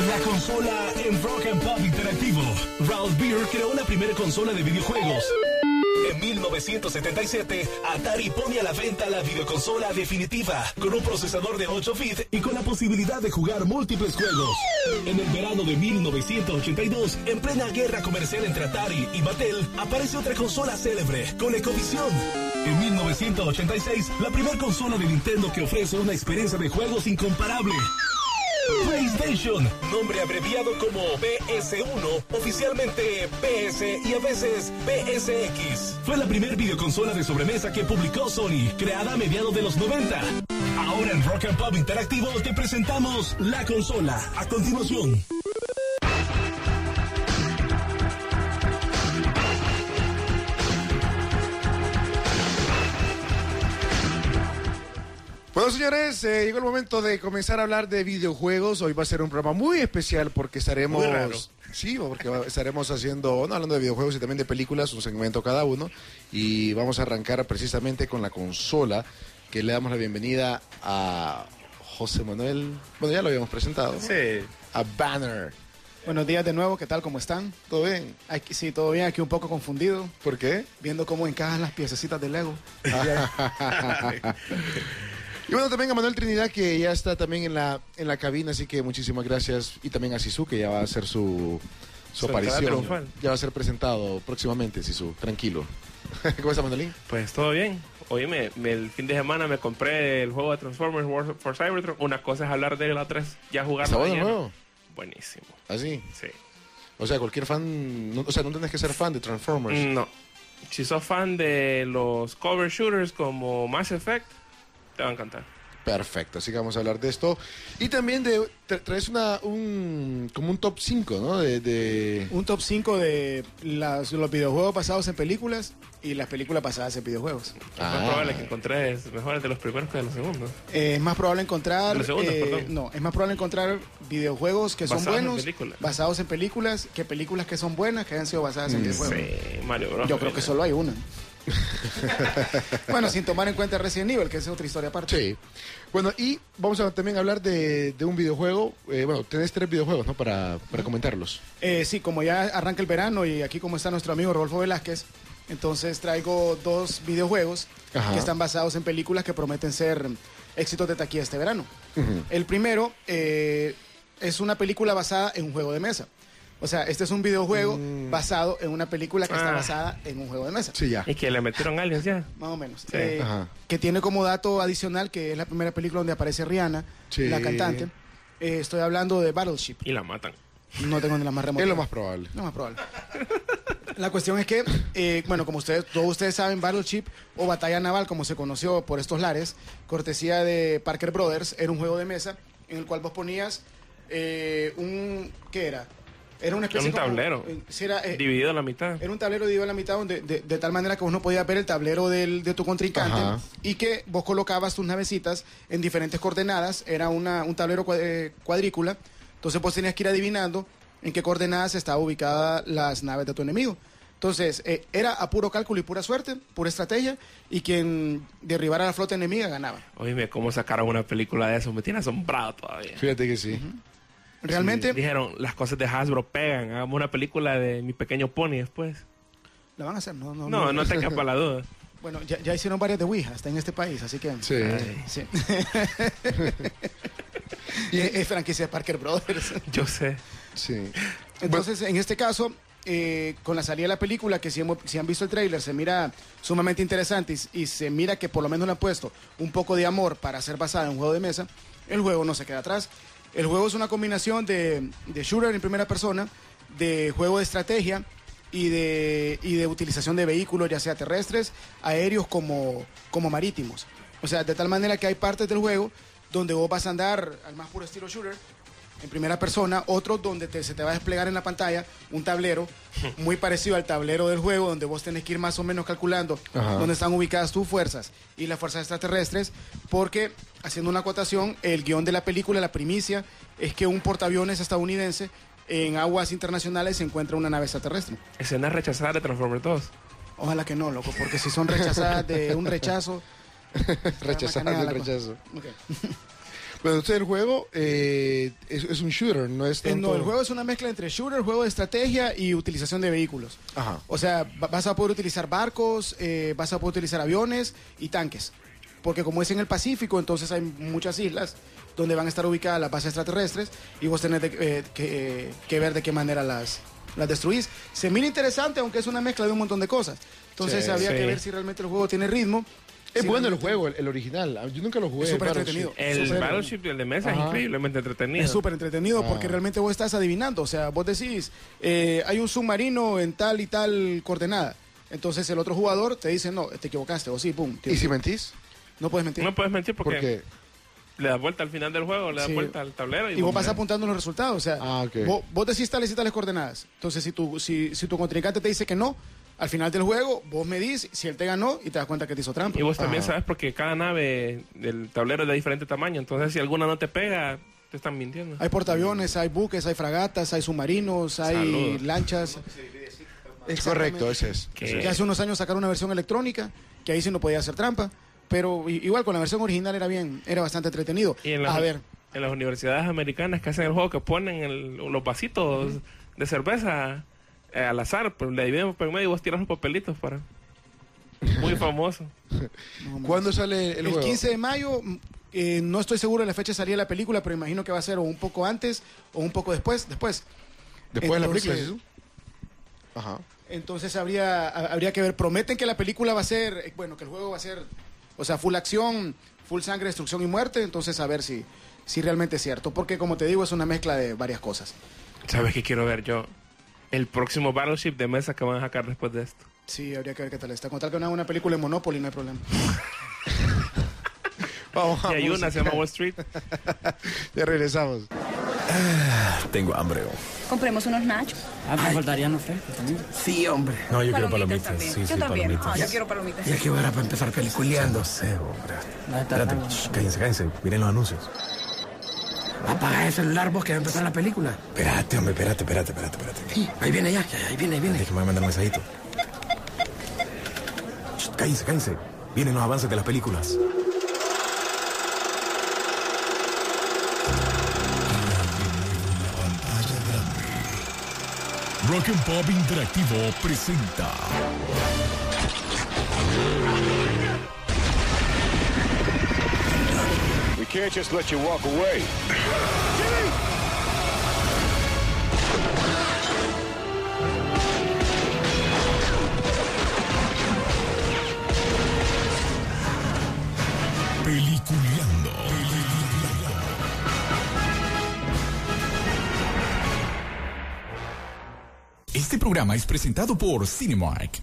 La consola en Rock and Pop Interactivo. Ralph Beer creó la primera consola de videojuegos. En 1977, Atari pone a la venta la videoconsola definitiva, con un procesador de 8 bits y con la posibilidad de jugar múltiples juegos. En el verano de 1982, en plena guerra comercial entre Atari y Mattel, aparece otra consola célebre, ColecoVision. En 1986, la primera consola de Nintendo que ofrece una experiencia de juegos incomparable. PlayStation, nombre abreviado como PS1, oficialmente PS y a veces PSX. Fue la primera videoconsola de sobremesa que publicó Sony, creada a mediados de los 90. Ahora en Rock and Pop Interactivo te presentamos la consola. A continuación. Bueno, señores, llegó el momento de comenzar a hablar de videojuegos. Hoy va a ser un programa muy especial porque estaremos... Muy raro. Sí, porque estaremos haciendo, no, hablando de videojuegos y también de películas, un segmento cada uno. Y vamos a arrancar precisamente con la consola, que le damos la bienvenida a José Manuel. Bueno, ya lo habíamos presentado. Sí. A Banner. Buenos días de nuevo, ¿qué tal? ¿Cómo están? ¿Todo bien? Aquí, sí, todo bien, aquí un poco confundido, ¿Por qué? viendo cómo encajan las piececitas de Lego. Y bueno, también a Manuel Trinidad, que ya está también en la cabina, así que muchísimas gracias. Y también a Sisu, que ya va a hacer su aparición. triunfal. Ya va a ser presentado próximamente, Sisu. Tranquilo. ¿Cómo está, Manolín? Pues todo bien. Oye, el fin de semana me compré el juego de Transformers War for Cybertron. Una cosa es hablar de la 3, ya jugarlo. ¿Está bueno de el lleno. juego? Buenísimo. ¿Así? Sí. O sea, cualquier fan... No, o sea, no tenés que ser fan de Transformers. No. Si sos fan de los cover shooters como Mass Effect, te va a encantar. Perfecto, así que vamos a hablar de esto. Y también traes como un top 5, ¿no? Un top 5 de los videojuegos basados en películas y las películas basadas en videojuegos. Es más probable que encontres mejores de los primeros que de los segundos. Es más probable encontrar... Los segundos, perdón. No, es más probable encontrar videojuegos que son Basados en buenos, películas. basados en películas, que películas que son buenas, que hayan sido basadas en videojuegos. Sí, Mario Bros. Yo creo que solo hay una. Bueno, sin tomar en cuenta Resident Evil, que es otra historia aparte. Sí. Bueno, y vamos a también hablar de un videojuego. Bueno, tenés 3 videojuegos, ¿no? Para comentarlos. Sí, como ya arranca el verano y aquí como está nuestro amigo Rodolfo Velázquez, entonces traigo 2 videojuegos Ajá. que están basados en películas que prometen ser éxitos de taquilla este verano. El primero es una película basada en un juego de mesa. O sea, este es un videojuego basado en una película que está basada en un juego de mesa. Sí, ya. Y que le metieron aliens ya. Más o menos. Sí. Ajá. Que tiene como dato adicional que es la primera película donde aparece Rihanna, Sí. la cantante. Estoy hablando de Battleship. Y la matan. No tengo ni la más remota. Es lo más probable. Lo más probable. La cuestión es que, bueno, como todos ustedes saben, Battleship o Batalla Naval, como se conoció por estos lares, cortesía de Parker Brothers, era un juego de mesa en el cual vos ponías ¿qué era? Era una especie Era un tablero. sí, era, Dividido a la mitad. era un tablero dividido a la mitad donde, de tal manera que vos no podías ver el tablero de tu contrincante. Ajá. Y que vos colocabas tus navecitas en diferentes coordenadas. Era un tablero cuadrícula. Entonces vos tenías que ir adivinando en qué coordenadas estaba ubicada las naves de tu enemigo. Entonces era a puro cálculo y pura suerte, pura estrategia, y quien derribara la flota enemiga ganaba. Oye, cómo sacaron una película de eso. Me tiene asombrado todavía. Fíjate que sí. Realmente Sí, dijeron, las cosas de Hasbro pegan. Hagamos una película de Mi Pequeño Pony después. la van a hacer. No te quepa la duda. Bueno, ya hicieron varias de Ouija hasta en este país, así que... Sí. Ay, Sí. Y es franquicia de Parker Brothers. yo sé. Sí. Entonces, en este caso, con la salida de la película, que si han visto el tráiler, se mira sumamente interesante y se mira que por lo menos le han puesto un poco de amor para ser basada en un juego de mesa, el juego no se queda atrás. El juego es una combinación de shooter en primera persona, de juego de estrategia y de utilización de vehículos, ya sea terrestres, aéreos como marítimos. O sea, de tal manera que hay partes del juego donde vos vas a andar al más puro estilo shooter, en primera persona, otros donde se te va a desplegar en la pantalla un tablero muy parecido al tablero del juego, donde vos tenés que ir más o menos calculando dónde están ubicadas tus fuerzas y las fuerzas extraterrestres, porque, haciendo una acotación, el guión de la película, la primicia, es que un portaaviones estadounidense en aguas internacionales se encuentra una nave extraterrestre. Escena rechazada de Transformers 2. Ojalá que no, loco, porque si son rechazadas de un rechazo... Rechazadas del rechazo. Ok. Pero entonces el juego es un shooter, no es tanto... No, el juego es una mezcla entre shooter, juego de estrategia y utilización de vehículos. Ajá. O sea, vas a poder utilizar barcos, vas a poder utilizar aviones y tanques. Porque como es en el Pacífico, entonces hay muchas islas donde van a estar ubicadas las bases extraterrestres y vos tenés que ver de qué manera las destruís. Se mira interesante, aunque es una mezcla de un montón de cosas. Entonces habría que ver si realmente el juego tiene ritmo. Es bueno el juego, el original. Yo nunca lo jugué. Es súper entretenido. El Battleship y el de mesa es increíblemente entretenido. Es súper entretenido porque realmente vos estás adivinando. O sea, vos decís, hay un submarino en tal y tal coordenada. Entonces el otro jugador te dice, no, te equivocaste, o sí, pum. ¿Y si mentís? No puedes mentir. No puedes mentir porque ¿Por qué? le das vuelta al final del juego, le das vuelta al tablero. Y vos vas apuntando los resultados. O sea, vos decís tales y tales coordenadas. Entonces, si tu contrincante te dice que no, al final del juego, vos medís si él te ganó y te das cuenta que te hizo trampa. Y vos también sabes porque cada nave del tablero es de diferente tamaño. Entonces, si alguna no te pega, te están mintiendo. Hay portaaviones, hay buques, hay fragatas, hay submarinos, hay lanchas. Es correcto, ese es. Que hace unos años sacaron una versión electrónica, que ahí sí no podía hacer trampa. Pero igual con la versión original era bastante entretenido. Y en las universidades americanas que hacen el juego, que ponen los vasitos de cerveza al azar, pues le dividen por medio y vos tiras los papelitos para... Muy famoso. ¿Cuándo sale el juego? El 15 de mayo, no estoy seguro de la fecha de salida de la película, pero imagino que va a ser o un poco antes o un poco después. Después de la película, ¿sí? Ajá. Entonces habría que ver. Prometen que la película va a ser, bueno, que el juego va a ser, o sea, full acción, full sangre, destrucción y muerte. Entonces a ver si realmente es cierto. Porque como te digo, es una mezcla de varias cosas. ¿Sabes qué quiero ver yo? El próximo Battleship de mesa que van a sacar después de esto. Sí, habría que ver qué tal está. Con tal que no haga una película en Monopoly, no hay problema. Vamos, y hay una, se llama Wall Street. Ya regresamos. Tengo hambre. Compremos unos nachos. ¿Me faltarían los frescos también? Sí, hombre. No, yo quiero Palomitas palomitas. también. Sí, Yo también. palomitas. Yo quiero palomitas. ¿Y a qué hora para empezar peliculeando? No sé, hombre. Espérate, Cállense. Miren los anuncios. Apaga el celular vos que va a empezar la película. Espérate, hombre, espérate. Sí, ahí viene ya, ahí viene. Déjame mandar un mensajito. Cállense. Vienen los avances de las películas. Rock and Pop Interactivo presenta We can't just let you walk away. Peliculeando. Este programa es presentado por Cinemark.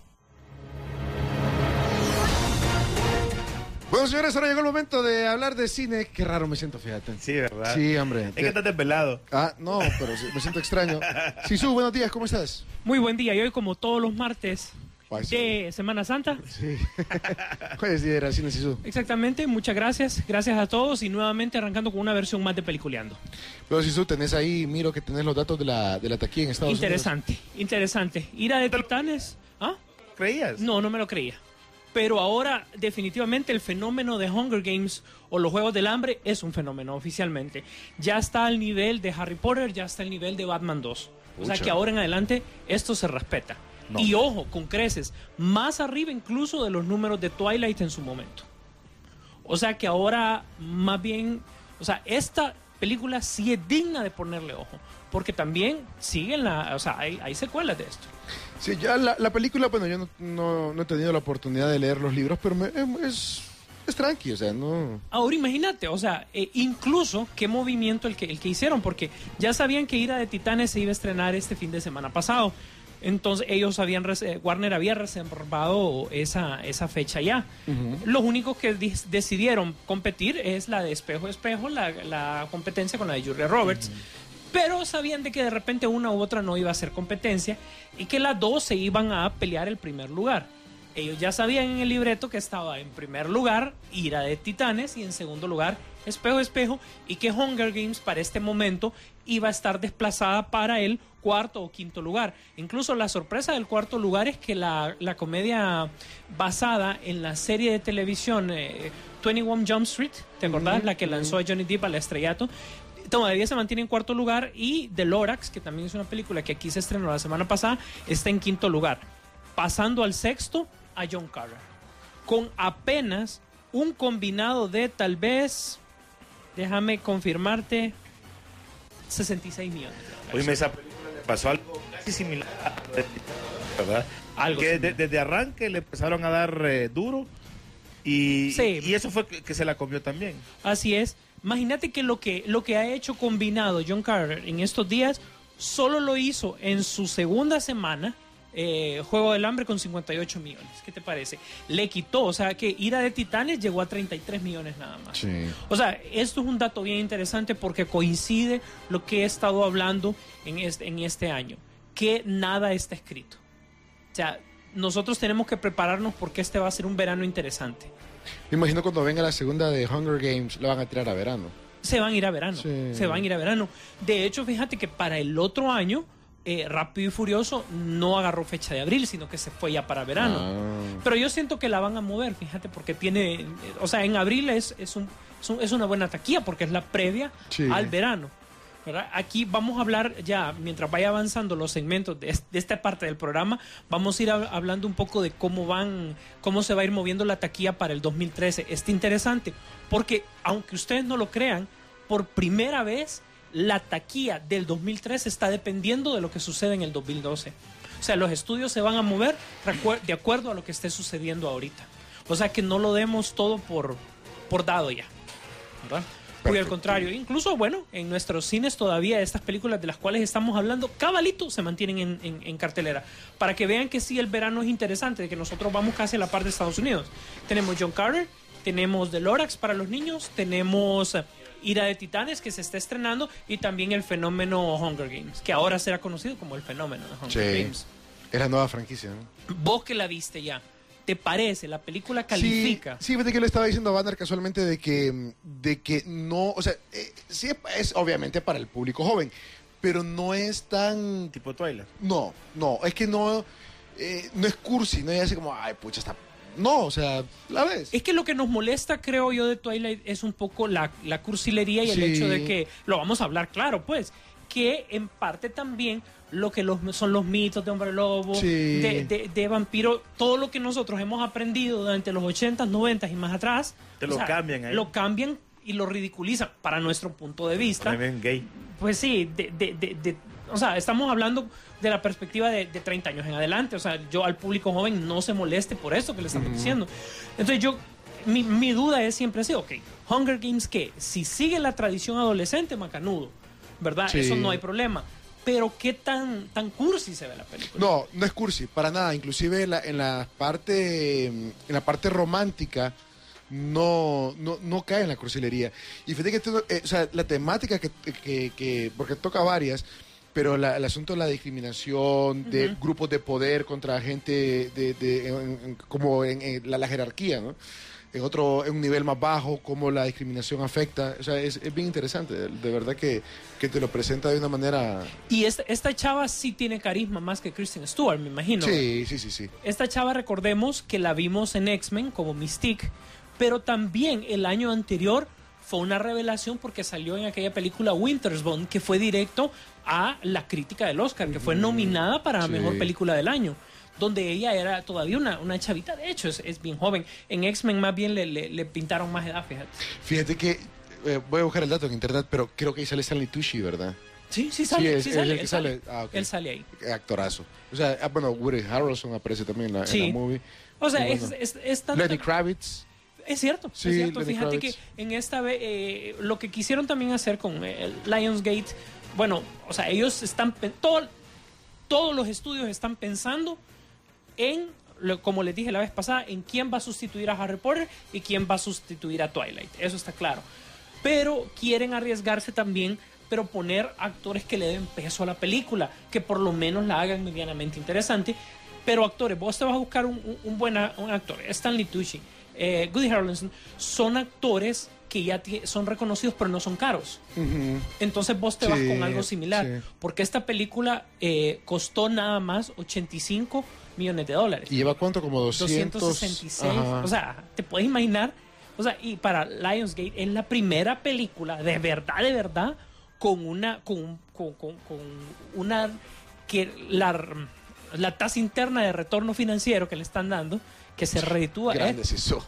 Bueno, señores, ahora llegó el momento de hablar de cine. Qué raro me siento, fíjate. Sí, ¿verdad? Sí, hombre. Es que estás desvelado. No, pero me siento extraño. Sisu, buenos días, ¿cómo estás? Muy buen día, y hoy como todos los martes Ay, sí. de Semana Santa. Sí. Hoy es día de la cine, Sisu. Exactamente, muchas gracias. Gracias a todos y nuevamente arrancando con una versión más de Peliculeando. Pero Sisu, tenés ahí, miro que tenés los datos de la taquilla en Estados Unidos. Interesante. Ira de Titanes. ¿Ah? ¿Creías? No me lo creía. Pero ahora definitivamente el fenómeno de Hunger Games o los Juegos del Hambre es un fenómeno oficialmente. Ya está al nivel de Harry Potter, ya está al nivel de Batman 2. O sea que ahora en adelante esto se respeta. No. Y ojo, con creces, más arriba incluso de los números de Twilight en su momento. O sea que ahora más bien, o sea, esta película sí es digna de ponerle ojo. Porque también siguen hay secuelas de esto. Sí, ya la película, bueno, yo no he tenido la oportunidad de leer los libros, pero es tranqui, o sea, no... Ahora imagínate, o sea, incluso qué movimiento el que hicieron, porque ya sabían que Ira de Titanes se iba a estrenar este fin de semana pasado. Entonces Warner había reservado esa fecha ya. Los únicos que decidieron competir es la de Espejo a Espejo, la competencia con la de Julia Roberts. Pero sabían de que de repente una u otra no iba a ser competencia y que las dos se iban a pelear el primer lugar. Ellos ya sabían en el libreto que estaba en primer lugar Ira de Titanes y en segundo lugar espejo, y que Hunger Games para este momento iba a estar desplazada para el cuarto o quinto lugar. Incluso la sorpresa del cuarto lugar es que la comedia basada en la serie de televisión 21 Jump Street, ¿te acordás? La que lanzó a Johnny Depp al estrellato, todavía se mantiene en cuarto lugar, y The Lorax, que también es una película que aquí se estrenó la semana pasada, está en quinto lugar, pasando al sexto a John Carter, con apenas un combinado de tal vez, déjame confirmarte, 66 millones. Oye, esa película le pasó algo casi similar a ¿verdad? Algo que similar. desde arranque le empezaron a dar duro y eso fue que se la comió también. Así es. Imagínate que lo que ha hecho combinado John Carter en estos días solo lo hizo en su segunda semana, Juego del Hambre, con 58 millones. ¿Qué te parece? Le quitó, o sea, que Ira de Titanes llegó a 33 millones nada más. Sí. O sea, esto es un dato bien interesante porque coincide lo que he estado hablando en este año, que nada está escrito. O sea, nosotros tenemos que prepararnos porque este va a ser un verano interesante. Me imagino cuando venga la segunda de Hunger Games, la van a tirar a verano. Se van a ir a verano. Sí. Se van a ir a verano. De hecho, fíjate que para el otro año, Rápido y Furioso no agarró fecha de abril, sino que se fue ya para verano. Ah. Pero yo siento que la van a mover, fíjate, porque tiene... O sea, en abril es una buena taquilla porque es la previa al verano, ¿verdad? Aquí vamos a hablar ya, mientras vaya avanzando los segmentos de esta parte del programa, vamos a ir hablando un poco de cómo se va a ir moviendo la taquilla para el 2013. Está interesante porque, aunque ustedes no lo crean, por primera vez la taquilla del 2013 está dependiendo de lo que sucede en el 2012. O sea, los estudios se van a mover de acuerdo a lo que esté sucediendo ahorita. O sea, que no lo demos todo por dado ya, ¿verdad? Porque al contrario, incluso, bueno, en nuestros cines todavía estas películas de las cuales estamos hablando, cabalito, se mantienen en cartelera. Para que vean que sí, el verano es interesante, de que nosotros vamos casi a la par de Estados Unidos. Tenemos John Carter, tenemos The Lorax para los niños, tenemos Ira de Titanes, que se está estrenando, y también el fenómeno Hunger Games, que ahora será conocido como el fenómeno de Hunger Games. Es la nueva franquicia, ¿no? Vos que la viste ya, ¿te parece? ¿La película califica? Sí, fíjate que le estaba diciendo a Banner casualmente de que no, o sea, sí es obviamente para el público joven, pero no es tan... Tipo Twilight. No, es que no es cursi, no es así como, ay, pucha, está... No, o sea, la ves. Es que lo que nos molesta, creo yo, de Twilight es un poco la cursilería y el hecho de que, lo vamos a hablar claro, pues, que en parte también lo que son los mitos de hombre lobo, de vampiro, todo lo que nosotros hemos aprendido durante los 80s, 90s y más atrás, cambian ahí. Lo cambian y lo ridiculizan para nuestro punto de vista. También gay. Pues sí, o sea, estamos hablando de la perspectiva de 30 años en adelante. O sea, yo al público joven no se moleste por eso que le estamos diciendo. Entonces mi duda es siempre así, ok, Hunger Games, ¿qué? Si sigue la tradición adolescente, macanudo, ¿verdad? Sí. Eso no hay problema. Pero ¿qué tan cursi se ve la película? No es cursi, para nada. Inclusive en la parte romántica no cae en la cursilería. Y fíjate que o sea, la temática que porque toca varias, pero el asunto de la discriminación, de grupos de poder contra gente como en la jerarquía, ¿no? En un nivel más bajo, cómo la discriminación afecta. O sea, es bien interesante, de verdad que te lo presenta de una manera... Y esta chava sí tiene carisma más que Kristen Stewart, me imagino. Sí. Esta chava, recordemos que la vimos en X-Men como Mystique, pero también el año anterior fue una revelación porque salió en aquella película Winter's Bone, que fue directo a la crítica del Oscar, que fue nominada para la mejor película del año, donde ella era todavía una chavita. De hecho, es bien joven. En X-Men más bien le pintaron más edad, fíjate. Fíjate que, voy a buscar el dato en internet, pero creo que ahí sale Stanley Tucci, ¿verdad? Sí, sale. Él sale. Ah, okay. Él sale ahí. Actorazo. O sea, bueno, Woody Harrelson aparece también en la movie. O sea, bueno. es tanto... Lenny Kravitz. Es cierto, sí, es cierto. Lenny Fíjate Kravitz. que en esta vez lo que quisieron también hacer con Lionsgate, bueno, o sea, ellos están todos los estudios están pensando en, como les dije la vez pasada, en quién va a sustituir a Harry Potter y quién va a sustituir a Twilight. Eso está claro. Pero quieren arriesgarse también, pero poner actores que le den peso a la película, que por lo menos la hagan medianamente interesante. Pero actores, vos te vas a buscar un actor, Stanley Tucci, Woody Harrelson, son actores que ya son reconocidos pero no son caros. Entonces vos te vas con algo similar. Porque esta película costó nada más $85 millones. ¿Y lleva cuánto? Como 266. O sea, te puedes imaginar. O sea, y para Lionsgate es la primera película de verdad, con una que la tasa interna de retorno financiero que le están dando, que se reditúa. Grandes hizo.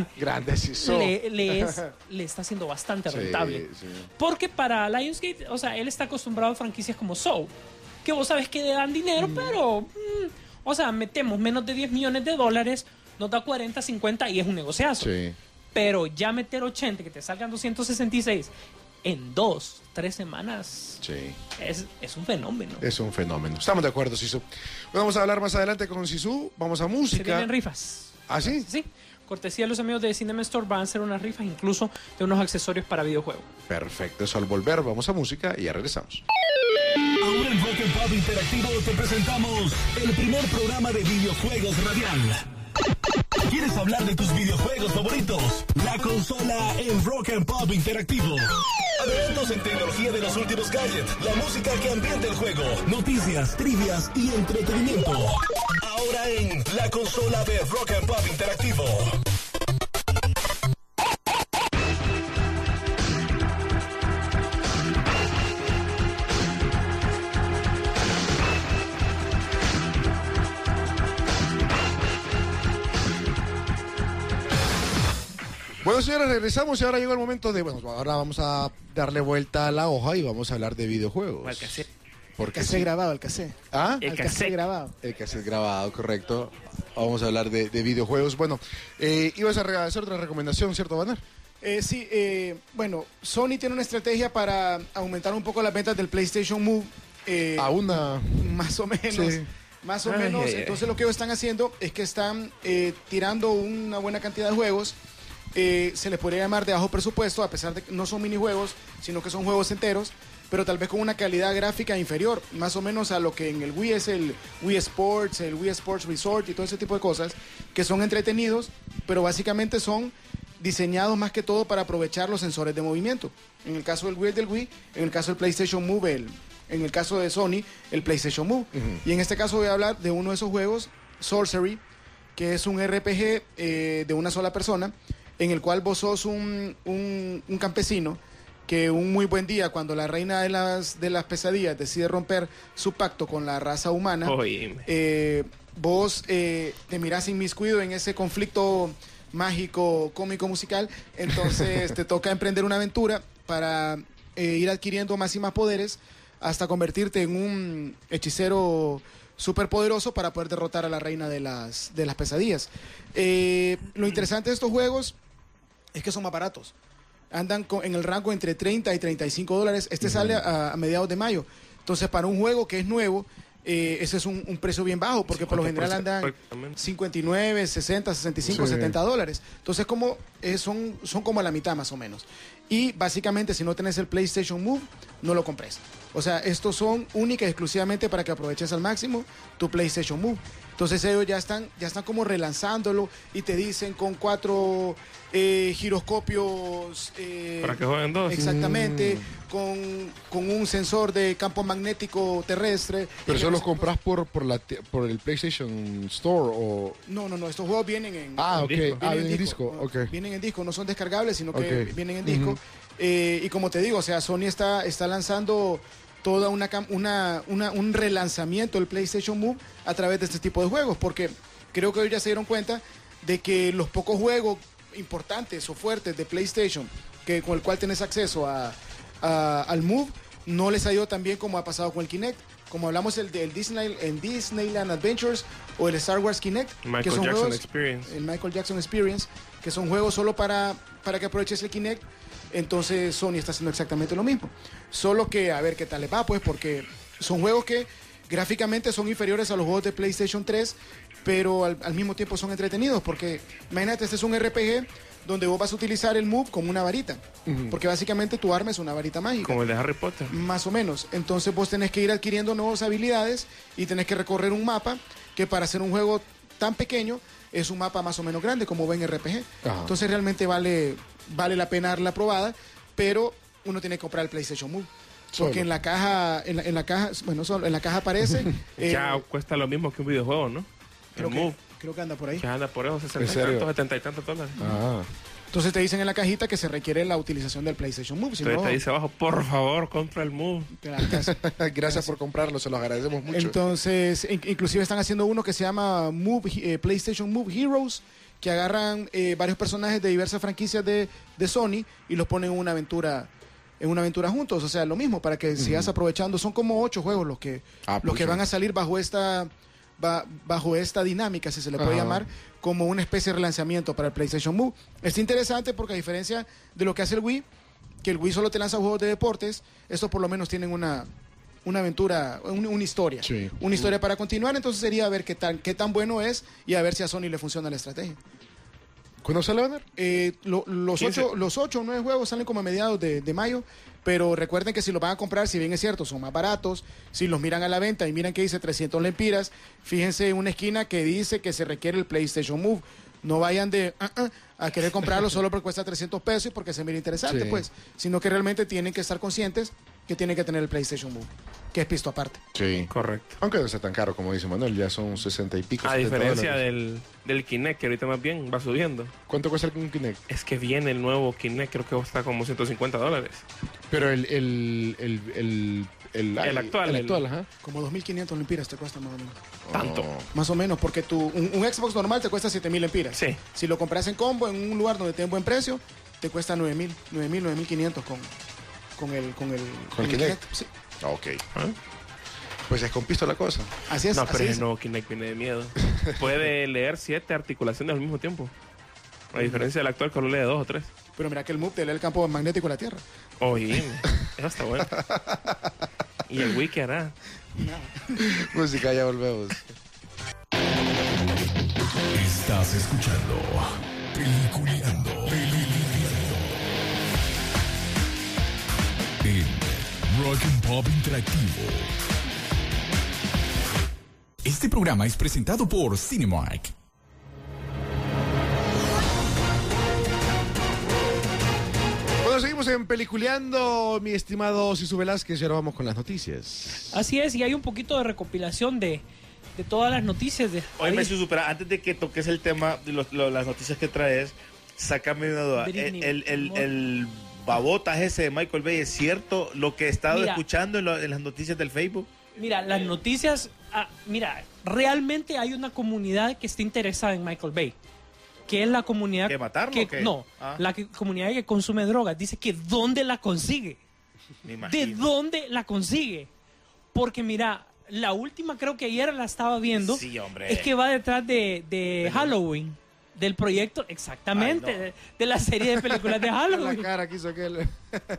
Le está haciendo bastante rentable. Sí. Porque para Lionsgate, o sea, él está acostumbrado a franquicias como Saw, que vos sabes que dan dinero, pero, o sea, metemos menos de $10 millones, nos da 40, 50 y es un negociazo. Sí. Pero ya meter 80, que te salgan 266 en 2-3 semanas, es un fenómeno. Es un fenómeno. Estamos de acuerdo, Sisu. Vamos a hablar más adelante con Sisu. Vamos a música. Se vienen rifas. ¿Ah, sí? Sí. Cortesía de los amigos de Cinema Store, van a hacer unas rifas, incluso de unos accesorios para videojuegos. Perfecto. Eso al volver, vamos a música y ya regresamos. Ahora en Rock and Pop Interactivo te presentamos el primer programa de videojuegos radial. ¿Quieres hablar de tus videojuegos favoritos? La consola en Rock and Pop Interactivo. Adelantos en tecnología de los últimos gadgets, la música que ambienta el juego, noticias, trivias y entretenimiento. Ahora en la consola de Rock and Pop Interactivo. Bueno, señores, regresamos y ahora llegó el momento de... Bueno, ahora vamos a darle vuelta a la hoja y vamos a hablar de videojuegos. El cassette. Porque el cassette grabado, el cassette. ¿Ah? El cassette grabado. El cassette grabado, correcto. Vamos a hablar de videojuegos. Bueno, ibas a hacer otra recomendación, ¿cierto, Banner? Sí, bueno, Sony tiene una estrategia para aumentar un poco las ventas del PlayStation Move. A una... Más o menos. Sí. Más o menos. Entonces lo que ellos están haciendo es que están tirando una buena cantidad de juegos. Se les podría llamar de bajo presupuesto, a pesar de que no son minijuegos, sino que son juegos enteros, pero tal vez con una calidad gráfica inferior, más o menos a lo que en el Wii es el Wii Sports, el Wii Sports Resort y todo ese tipo de cosas, que son entretenidos, pero básicamente son diseñados más que todo para aprovechar los sensores de movimiento. En el caso del Wii, en el caso del PlayStation Move, en el caso de Sony, el PlayStation Move. Y en este caso voy a hablar de uno de esos juegos, Sorcery, que es un RPG de una sola persona, en el cual vos sos un campesino que un muy buen día, cuando la reina de las pesadillas decide romper su pacto con la raza humana, vos te mirás inmiscuido en ese conflicto mágico, cómico, musical. Entonces te toca emprender una aventura para ir adquiriendo más y más poderes hasta convertirte en un hechicero súper poderoso para poder derrotar a la reina de las pesadillas. Lo interesante de estos juegos es que son más baratos. Andan en el rango entre 30 y $35. Este sale a mediados de mayo. Entonces, para un juego que es nuevo, ese es un precio bien bajo, porque por lo general andan 59, 60, 65, $70. Entonces, son como a la mitad más o menos. Y básicamente, si no tenés el PlayStation Move, no lo compres. O sea, estos son únicas y exclusivamente para que aproveches al máximo tu PlayStation Move. Entonces ellos ya están como relanzándolo y te dicen con 4 giroscopios. Para que jueguen 2. Exactamente. Con un sensor de campo magnético terrestre. ¿Pero eso los compras por el PlayStation Store o...? No. Estos juegos vienen en... Vienen en disco. Okay. Vienen en disco, no son descargables, sino que vienen en disco. Y como te digo, o sea, Sony está lanzando toda un relanzamiento del PlayStation Move a través de este tipo de juegos, porque creo que ellos ya se dieron cuenta de que los pocos juegos importantes o fuertes de PlayStation con el cual tenés acceso al Move no les ha ido tan bien como ha pasado con el Kinect. Como hablamos el Disneyland Adventures o el Star Wars Kinect, que son juegos, el Michael Jackson Experience, que son juegos solo para que aproveches el Kinect. Entonces Sony está haciendo exactamente lo mismo, solo que a ver qué tal les va, pues, porque son juegos que gráficamente son inferiores a los juegos de PlayStation 3, pero al mismo tiempo son entretenidos, porque imagínate, este es un RPG donde vos vas a utilizar el Move como una varita, porque básicamente tu arma es una varita mágica. Como el de Harry Potter. Más o menos. Entonces vos tenés que ir adquiriendo nuevas habilidades y tenés que recorrer un mapa que para hacer un juego tan pequeño es un mapa más o menos grande, como ven RPG. Entonces realmente vale vale la pena darle la probada, pero uno tiene que comprar el PlayStation Move. Porque Solo. en la caja, en la caja, bueno, en la caja aparece. Ya cuesta lo mismo que un videojuego, ¿no? creo, El que, Move. creo que anda por ahí. Ya anda por eso, 60 ¿En y serio? tantos, 70 y tantos dólares. Ah. Entonces te dicen en la cajita que se requiere la utilización del PlayStation Move. Si Entonces no, te dice abajo, por favor, compra el Move. te la alcanza. Gracias por comprarlo, se los agradecemos mucho. Entonces, inclusive están haciendo uno que se llama PlayStation Move Heroes, que agarran varios personajes de diversas franquicias de Sony y los ponen en una aventura juntos. O sea, lo mismo, para que sigas aprovechando. Son como 8 juegos los que van a salir bajo esta dinámica, si se le puede llamar, como una especie de relanzamiento para el PlayStation Move. Es interesante porque a diferencia de lo que hace el Wii, que el Wii solo te lanza juegos de deportes, estos por lo menos tienen una aventura, una historia. Sí. Una historia para continuar, entonces sería a ver qué tan bueno es y a ver si a Sony le funciona la estrategia. ¿Cuándo sale, Banner? Los 8 o 9 juegos salen como a mediados de mayo, pero recuerden que si los van a comprar, si bien es cierto, son más baratos. Si los miran a la venta y miran que dice 300 lempiras, fíjense en una esquina que dice que se requiere el PlayStation Move. No vayan a querer comprarlo solo porque cuesta 300 pesos y porque se mira interesante, Sí. pues, sino que realmente tienen que estar conscientes que tienen que tener el PlayStation Move, que es pisto aparte. Sí. Correcto. Aunque no está tan caro como dice Manuel, ya son 60 y pico. A 70 diferencia dólares. del Kinect, que ahorita más bien va subiendo. ¿Cuánto cuesta un Kinect? Es que viene el nuevo Kinect, creo que cuesta como $150. Pero el actual, ajá. Como 2.500 lempiras te cuesta más o menos. Tanto. Oh. Más o menos, porque un Xbox normal te cuesta 7.000 lempiras. Sí. Si lo compras en combo, en un lugar donde tiene buen precio, te cuesta 9.500 con el Kinect. Sí. Ah, ok. ¿Ah? Pues es con pisto la cosa. Así es. No, así pero es. el nuevo Kinect viene de miedo. Puede leer 7 articulaciones al mismo tiempo. A diferencia del actual que lo lee 2 o 3. Pero mira que el Move te lee el campo magnético de la Tierra. Oye, eso está bueno. ¿Y el Wii qué hará? Música, ya volvemos. Estás escuchando Peliculeando. En Rock and Pop Interactivo. Este programa es presentado por Cinemark. Bueno, seguimos en Peliculeando, mi estimado Sisu Velázquez, y ahora vamos con las noticias. Así es, y hay un poquito de recopilación de todas las noticias. Oye, Jesús, pero antes de que toques el tema de las noticias que traes, sácame una duda. Britney, El babotas ese de Michael Bay, ¿es cierto lo que he estado Mira, escuchando en las noticias del Facebook? Mira, las noticias, realmente hay una comunidad que está interesada en Michael Bay, que es la comunidad ¿Que matarlo o qué? no, comunidad que consume drogas. Dice que ¿dónde la consigue? Me imagino. ¿De dónde la consigue? Porque mira, la última creo que ayer la estaba viendo. Sí, hombre. Es que va detrás de Halloween. Del proyecto, exactamente, Ay, no. de la serie de películas de La Halloween. cara que hizo aquel.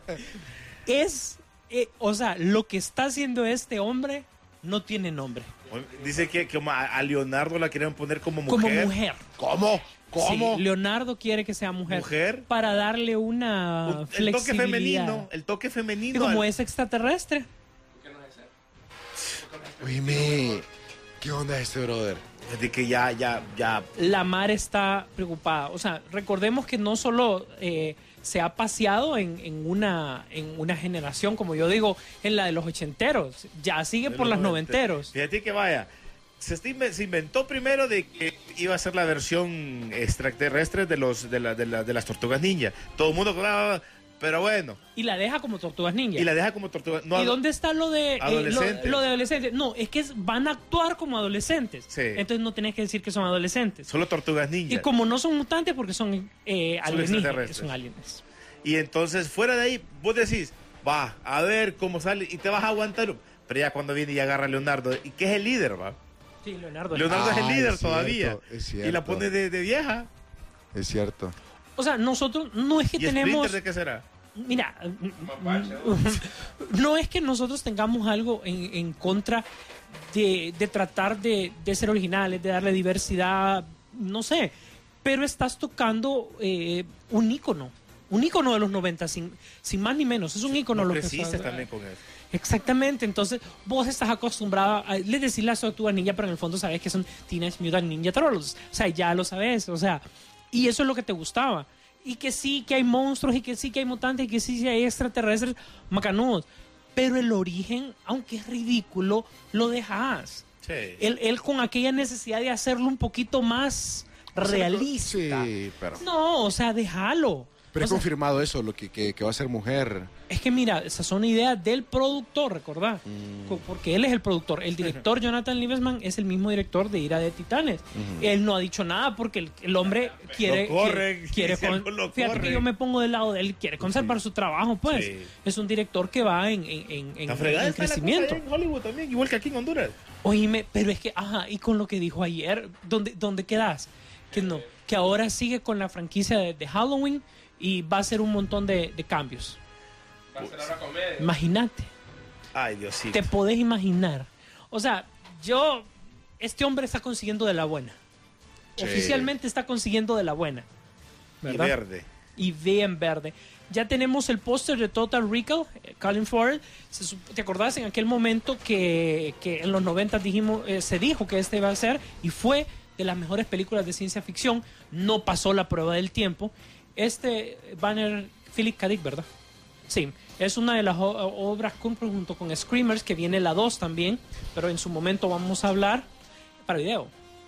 O sea, lo que está haciendo este hombre no tiene nombre. Dice que como a Leonardo la quieren poner como mujer. Como mujer. ¿Cómo? Sí, Leonardo quiere que sea mujer. ¿Mujer? Para darle una El toque flexibilidad. femenino. El toque femenino. Y como es extraterrestre. Oíme, ¿qué onda este brother? De que ya. La Mar está preocupada. O sea, recordemos que no solo se ha paseado en una generación, como yo digo, en la de los ochenteros. Ya sigue por las noventeros. Fíjate que vaya. Se inventó primero de que iba a ser la versión extraterrestre de las tortugas ninja. Todo el mundo, pero bueno. Y la deja como tortugas ninja. Y la deja como tortugas. ¿Y dónde está lo de adolescentes? Lo de adolescentes? No, es que van a actuar como adolescentes. Sí. Entonces no tenés que decir que son adolescentes. Solo tortugas ninja. Y como no son mutantes porque son alienígenas, extraterrestres. son aliens. Y entonces, fuera de ahí, vos decís, va, a ver cómo sale, y te vas a aguantar. Pero ya cuando viene y agarra a Leonardo, ¿y qué es el líder, va? Sí, Leonardo. Leonardo es el líder es cierto, todavía. es cierto. Y la pone de vieja. Es cierto. O sea, nosotros no es que ¿Y tenemos... Splinter de qué será? Mira, no es que nosotros tengamos algo en contra de tratar de ser originales, de darle diversidad, no sé, pero estás tocando un ícono de los 90, sin más ni menos, es un ícono. No lo que creciste estás- también con eso. Exactamente, entonces vos estás acostumbrado a le decís las tortugas ninja, pero en el fondo sabes que son Teenage Mutant Ninja Turtles, o sea, ya lo sabes, o sea, y eso es lo que te gustaba. y que sí que hay monstruos, y que sí que hay mutantes, y que sí que hay extraterrestres macanudos. Pero el origen, aunque es ridículo, lo dejas. Sí. Él con aquella necesidad de hacerlo un poquito más realista. Sí, pero... No, o sea, déjalo. Pero O es sea, confirmado eso, lo que va a ser mujer. es que mira, esas son ideas del productor, ¿recordás? Porque él es el productor. El director Jonathan Liebesman es el mismo director de Ira de Titanes. Él no ha dicho nada porque el hombre quiere... Lo corren, quiere si algo lo fíjate que corren. yo me pongo del lado de él, quiere conservar su trabajo, pues. Sí. Es un director que va en La fregada está la crecimiento. cosa allá en Hollywood también, igual que aquí en Honduras. Oíme, pero es que, ajá, y con lo que dijo ayer, ¿dónde quedas? Que no, que ahora sigue con la franquicia de Halloween y va a hacer un montón de cambios. Va a ser ahora comedia. Imagínate, Ay, Diosito. te podés imaginar. O sea, este hombre está consiguiendo de la buena. Sí. Oficialmente está consiguiendo de la buena. Y ¿Verdad? verde. Y bien verde. Ya tenemos el póster de Total Recall, Colin Farrell. ¿Te acordás en aquel momento que en los 90 se dijo que este iba a ser y fue de las mejores películas de ciencia ficción? No pasó la prueba del tiempo. Este banner, Philip K. Dick, ¿verdad? Sí, es una de las obras cumbre junto con Screamers, que viene la 2 también, pero en su momento vamos a hablar para video.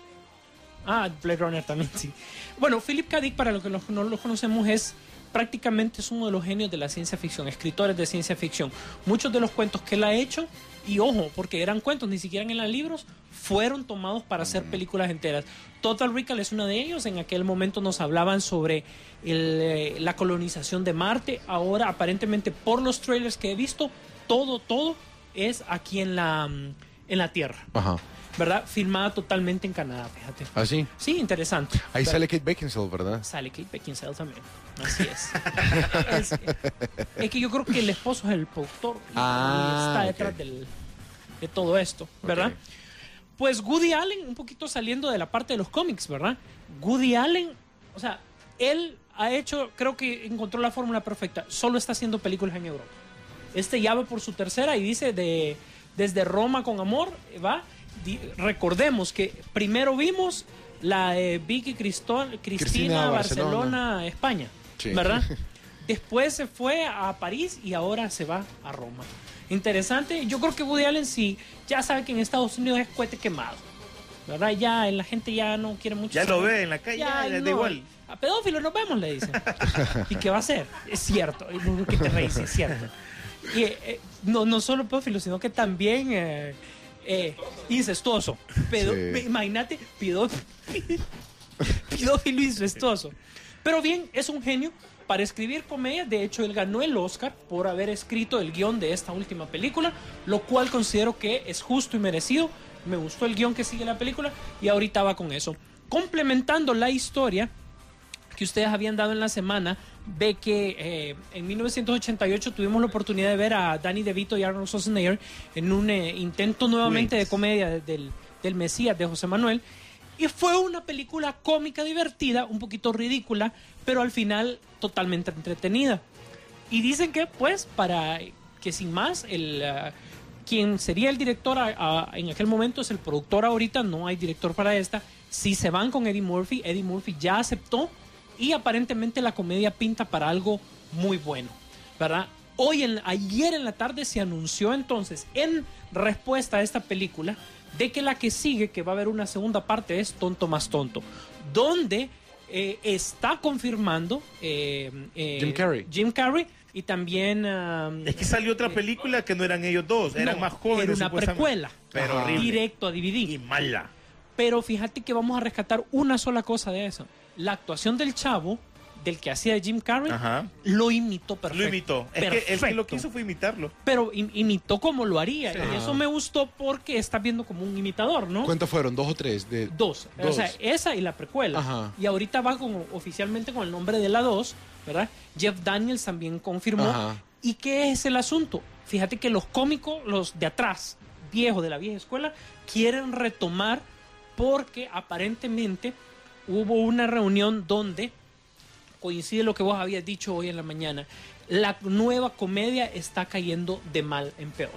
Blade Runner también, sí. Bueno, Philip K. Dick, para los que no lo conocemos, prácticamente es uno de los genios de la ciencia ficción, escritores de ciencia ficción. Muchos de los cuentos que él ha hecho, y ojo, porque eran cuentos, ni siquiera en los libros, fueron tomados para hacer películas enteras. Total Recall es uno de ellos. En aquel momento nos hablaban sobre la colonización de Marte. Ahora, aparentemente, por los trailers que he visto, todo es aquí en la Tierra. Ajá. ¿Verdad? Filmada totalmente en Canadá, fíjate. ¿Ah, sí? Sí, interesante. Ahí Pero- sale Kate Beckinsale, ¿verdad? Sale Kate Beckinsale también. Así es. es que yo creo que el esposo es el productor. Y está detrás ok. de todo esto, ¿verdad? Ok. Pues Woody Allen, un poquito saliendo de la parte de los cómics, ¿verdad? Woody Allen, o sea, él ha hecho, creo que encontró la fórmula perfecta. Solo está haciendo películas en Europa. Ya va por su tercera y dice desde Roma con amor, va. Recordemos que primero vimos la de Vicky Cristina Barcelona, España, Sí. ¿verdad? Después se fue a París y ahora se va a Roma. Interesante. Yo creo que Woody Allen sí ya sabe que en Estados Unidos es cohete quemado, ¿verdad? Ya la gente ya no quiere mucho. Ya lo saber. ve en la calle, ya le da no, igual. A pedófilos nos vemos, le dicen. ¿Y qué va a hacer? Es cierto. ¿Qué te reís? Es cierto. Y no solo pedófilos, sino que también incestuoso. Sí. Imagínate, pedófilo incestuoso. Pero bien, es un genio para escribir comedia. De hecho, él ganó el Oscar por haber escrito el guión de esta última película, lo cual considero que es justo y merecido. Me gustó el guión que sigue la película y ahorita va con eso. Complementando la historia que ustedes habían dado en la semana, ve que en 1988 tuvimos la oportunidad de ver a Danny DeVito y Arnold Schwarzenegger en un intento nuevamente de comedia del Mesías de José Manuel. Y fue una película cómica, divertida, un poquito ridícula, pero al final totalmente entretenida. Y dicen que, pues, para que sin más, quien sería el director en aquel momento es el productor ahorita, no hay director para esta. Si se van con Eddie Murphy ya aceptó y aparentemente la comedia pinta para algo muy bueno, ¿verdad? Ayer en la tarde se anunció entonces, en respuesta a esta película, de que la que sigue, que va a haber una segunda parte, es Tonto más Tonto, donde está confirmando Jim Carrey y también... Es que salió otra película que no eran ellos dos, eran no, más jóvenes. era una supuestamente. precuela, Pero horrible. directo a DVD. Y mala. Pero fíjate que vamos a rescatar una sola cosa de eso. La actuación del chavo, del que hacía de Jim Carrey, Ajá. lo imitó perfecto. Lo imitó. Es que el que lo Perfecto. quiso fue imitarlo. Pero imitó como lo haría. Sí. Y eso me gustó porque estás viendo como un imitador, ¿no? ¿Cuántos fueron? ¿2 o 3? Dos. O sea, esa y la precuela. Ajá. Y ahorita va oficialmente con el nombre de la 2, ¿verdad? Jeff Daniels también confirmó. Ajá. ¿Y qué es el asunto? Fíjate que los cómicos, los de atrás, viejos de la vieja escuela, quieren retomar porque aparentemente hubo una reunión donde coincide lo que vos habías dicho hoy en la mañana. La nueva comedia está cayendo de mal en peor.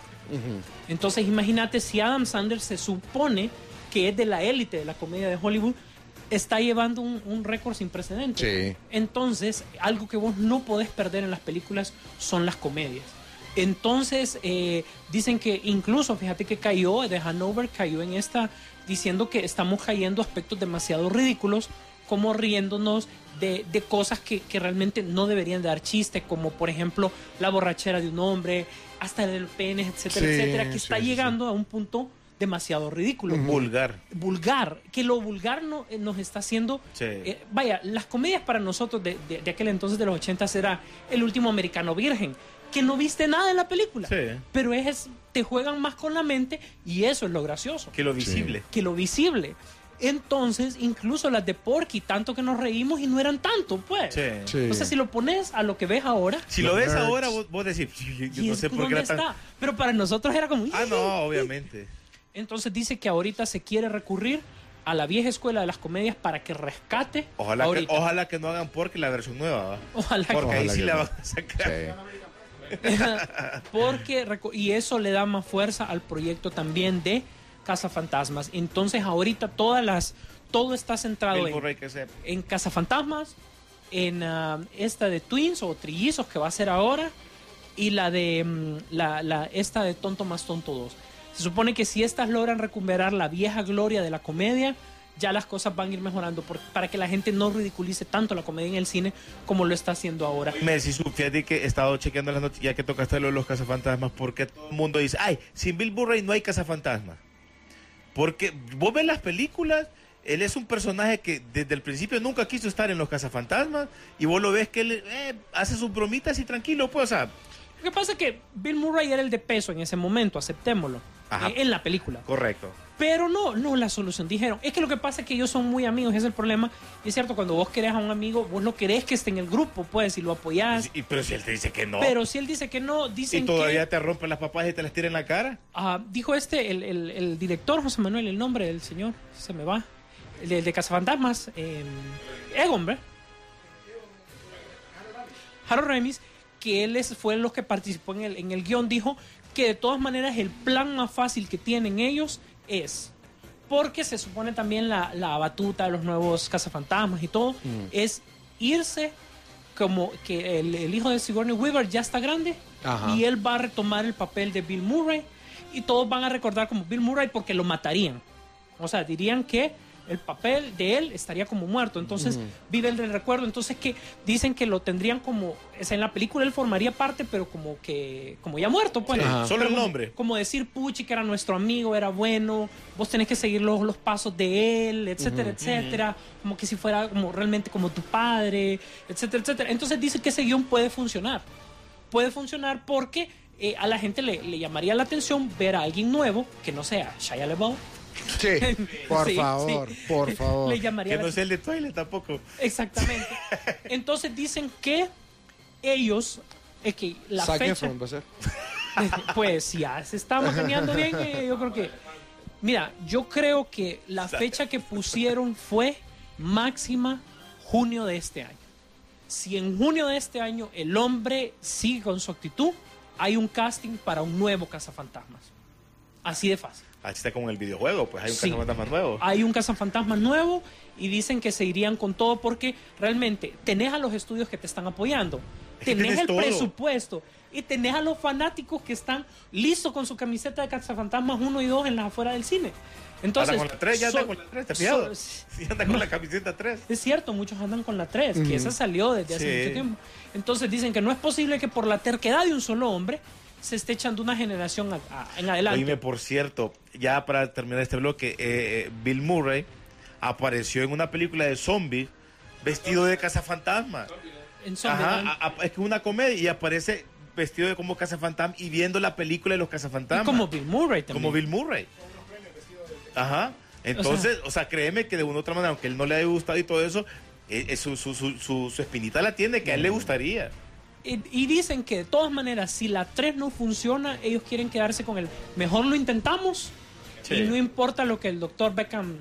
Entonces imagínate si Adam Sandler se supone que es de la élite de la comedia de Hollywood, está llevando un récord sin precedentes. Sí. Entonces, algo que vos no podés perder en las películas son las comedias. Entonces, dicen que incluso, fíjate que The Hanover cayó en esta, diciendo que estamos cayendo a aspectos demasiado ridículos, como riéndonos de cosas que realmente no deberían de dar chiste, como por ejemplo la borrachera de un hombre, hasta el penes, etcétera, Sí, etcétera, que está sí, llegando a un punto demasiado ridículo. Vulgar. Vulgar, que lo vulgar nos está haciendo... Sí. Vaya, las comedias para nosotros de aquel entonces de los 80 era El último americano virgen, que no viste nada en la película, Sí. pero te juegan más con la mente y eso es lo gracioso. Que lo visible. Que lo visible. Entonces, incluso las de Porky, tanto que nos reímos y no eran tanto, pues. Sí. Sí. O sea, si lo pones a lo que ves ahora, Si Los lo ves nerds. ahora, vos decís, yo ¿y no es sé por qué dónde era tan... está? Pero para nosotros era como... Ah, no, obviamente. Entonces dice que ahorita se quiere recurrir a la vieja escuela de las comedias para que rescate Ojalá que no hagan Porky la versión nueva, ¿va? Ojalá que- Porque ahí Ojalá sí que la no. van a sacar. y eso le da más fuerza al proyecto también de Cazafantasmas. Entonces ahorita todo está centrado Bill Murray que sepa. en Cazafantasmas, en esta de Twins o Trillizos que va a ser ahora, y la de esta de Tonto más Tonto 2. Se supone que si estas logran recuperar la vieja gloria de la comedia, ya las cosas van a ir mejorando para que la gente no ridiculice tanto la comedia en el cine como lo está haciendo ahora. Messi, fíjate que he estado chequeando las noticias, ya que tocaste lo de los cazafantasmas, porque todo el mundo dice, ay, sin Bill Murray no hay cazafantasmas. Porque vos ves las películas, él es un personaje que desde el principio nunca quiso estar en los cazafantasmas, y vos lo ves que él hace sus bromitas y tranquilo, pues, o sea... Lo que pasa es que Bill Murray era el de peso en ese momento, aceptémoslo, Ajá. en la película. Correcto. Pero no la solución. Dijeron, es que lo que pasa es que ellos son muy amigos, ese es el problema. Y es cierto, cuando vos querés a un amigo, vos no querés que esté en el grupo, pues, y lo apoyás. Pero si él te dice que no. Pero si él dice que no, y dicen todavía que... te rompen las papas y te las tira en la cara. Dijo el director, José Manuel, el nombre del señor, se me va. El de Cazafantasmas, Egon, ¿verdad? Harold Ramis, que él fue los que participó en el guión, dijo que de todas maneras el plan más fácil que tienen ellos es, porque se supone también la batuta de los nuevos cazafantasmas y todo, es irse como que el hijo de Sigourney Weaver ya está grande. Ajá. Y él va a retomar el papel de Bill Murray y todos van a recordar como Bill Murray porque lo matarían. O sea, dirían que el papel de él estaría como muerto, entonces vive del recuerdo, entonces que dicen que lo tendrían como, en la película él formaría parte, pero como ya muerto, pues. Sí, solo el nombre. Como decir, puchi, que era nuestro amigo, era bueno, vos tenés que seguir los pasos de él, etcétera, etcétera, como que si fuera como realmente como tu padre, etcétera, etcétera. Entonces dicen que ese guión puede funcionar porque a la gente le llamaría la atención ver a alguien nuevo, que no sea Shia LaBeouf. Sí, por Sí, favor, sí. por favor. Le llamaría Que no sea el de Twilight tampoco. Exactamente. Entonces dicen que ellos, que la Zac fecha, Efron va a ser. pues ya se está macaneando bien, yo creo que, mira, yo creo que la fecha que pusieron fue máxima junio de este año. Si en junio de este año el hombre sigue con su actitud, hay un casting para un nuevo cazafantasmas. Así de fácil. Así está como en el videojuego, pues hay un Sí. cazafantasmas nuevo. Hay un cazafantasmas nuevo y dicen que se irían con todo porque realmente tenés a los estudios que te están apoyando, Es que tenés tenés el todo. presupuesto y tenés a los fanáticos que están listos con su camiseta de Cazafantasmas 1 y 2 en las afuera del cine. Entonces, Anda con la 3, ya anda con la 3, ¿te has fijado? Sí, anda con la camiseta 3. Es cierto, muchos andan con la 3, que esa salió desde hace Sí. mucho tiempo. Entonces dicen que no es posible que por la terquedad de un solo hombre se esté echando una generación en adelante. Oíme, por cierto, ya para terminar este bloque, Bill Murray apareció en una película de zombies vestido de cazafantasma. En Zombieland. Ajá, es que es una comedia y aparece vestido de como cazafantasma y viendo la película de los Y cazafantasmas. como Bill Murray también. Como Bill Murray. Ajá. Entonces, o sea, créeme que de una u otra manera, aunque él no le haya gustado y todo eso, su espinita la tiene, que a él le gustaría. Y dicen que de todas maneras, si la 3 no funciona, ellos quieren quedarse con el mejor lo intentamos. Sí. Y no importa lo que el doctor Beckman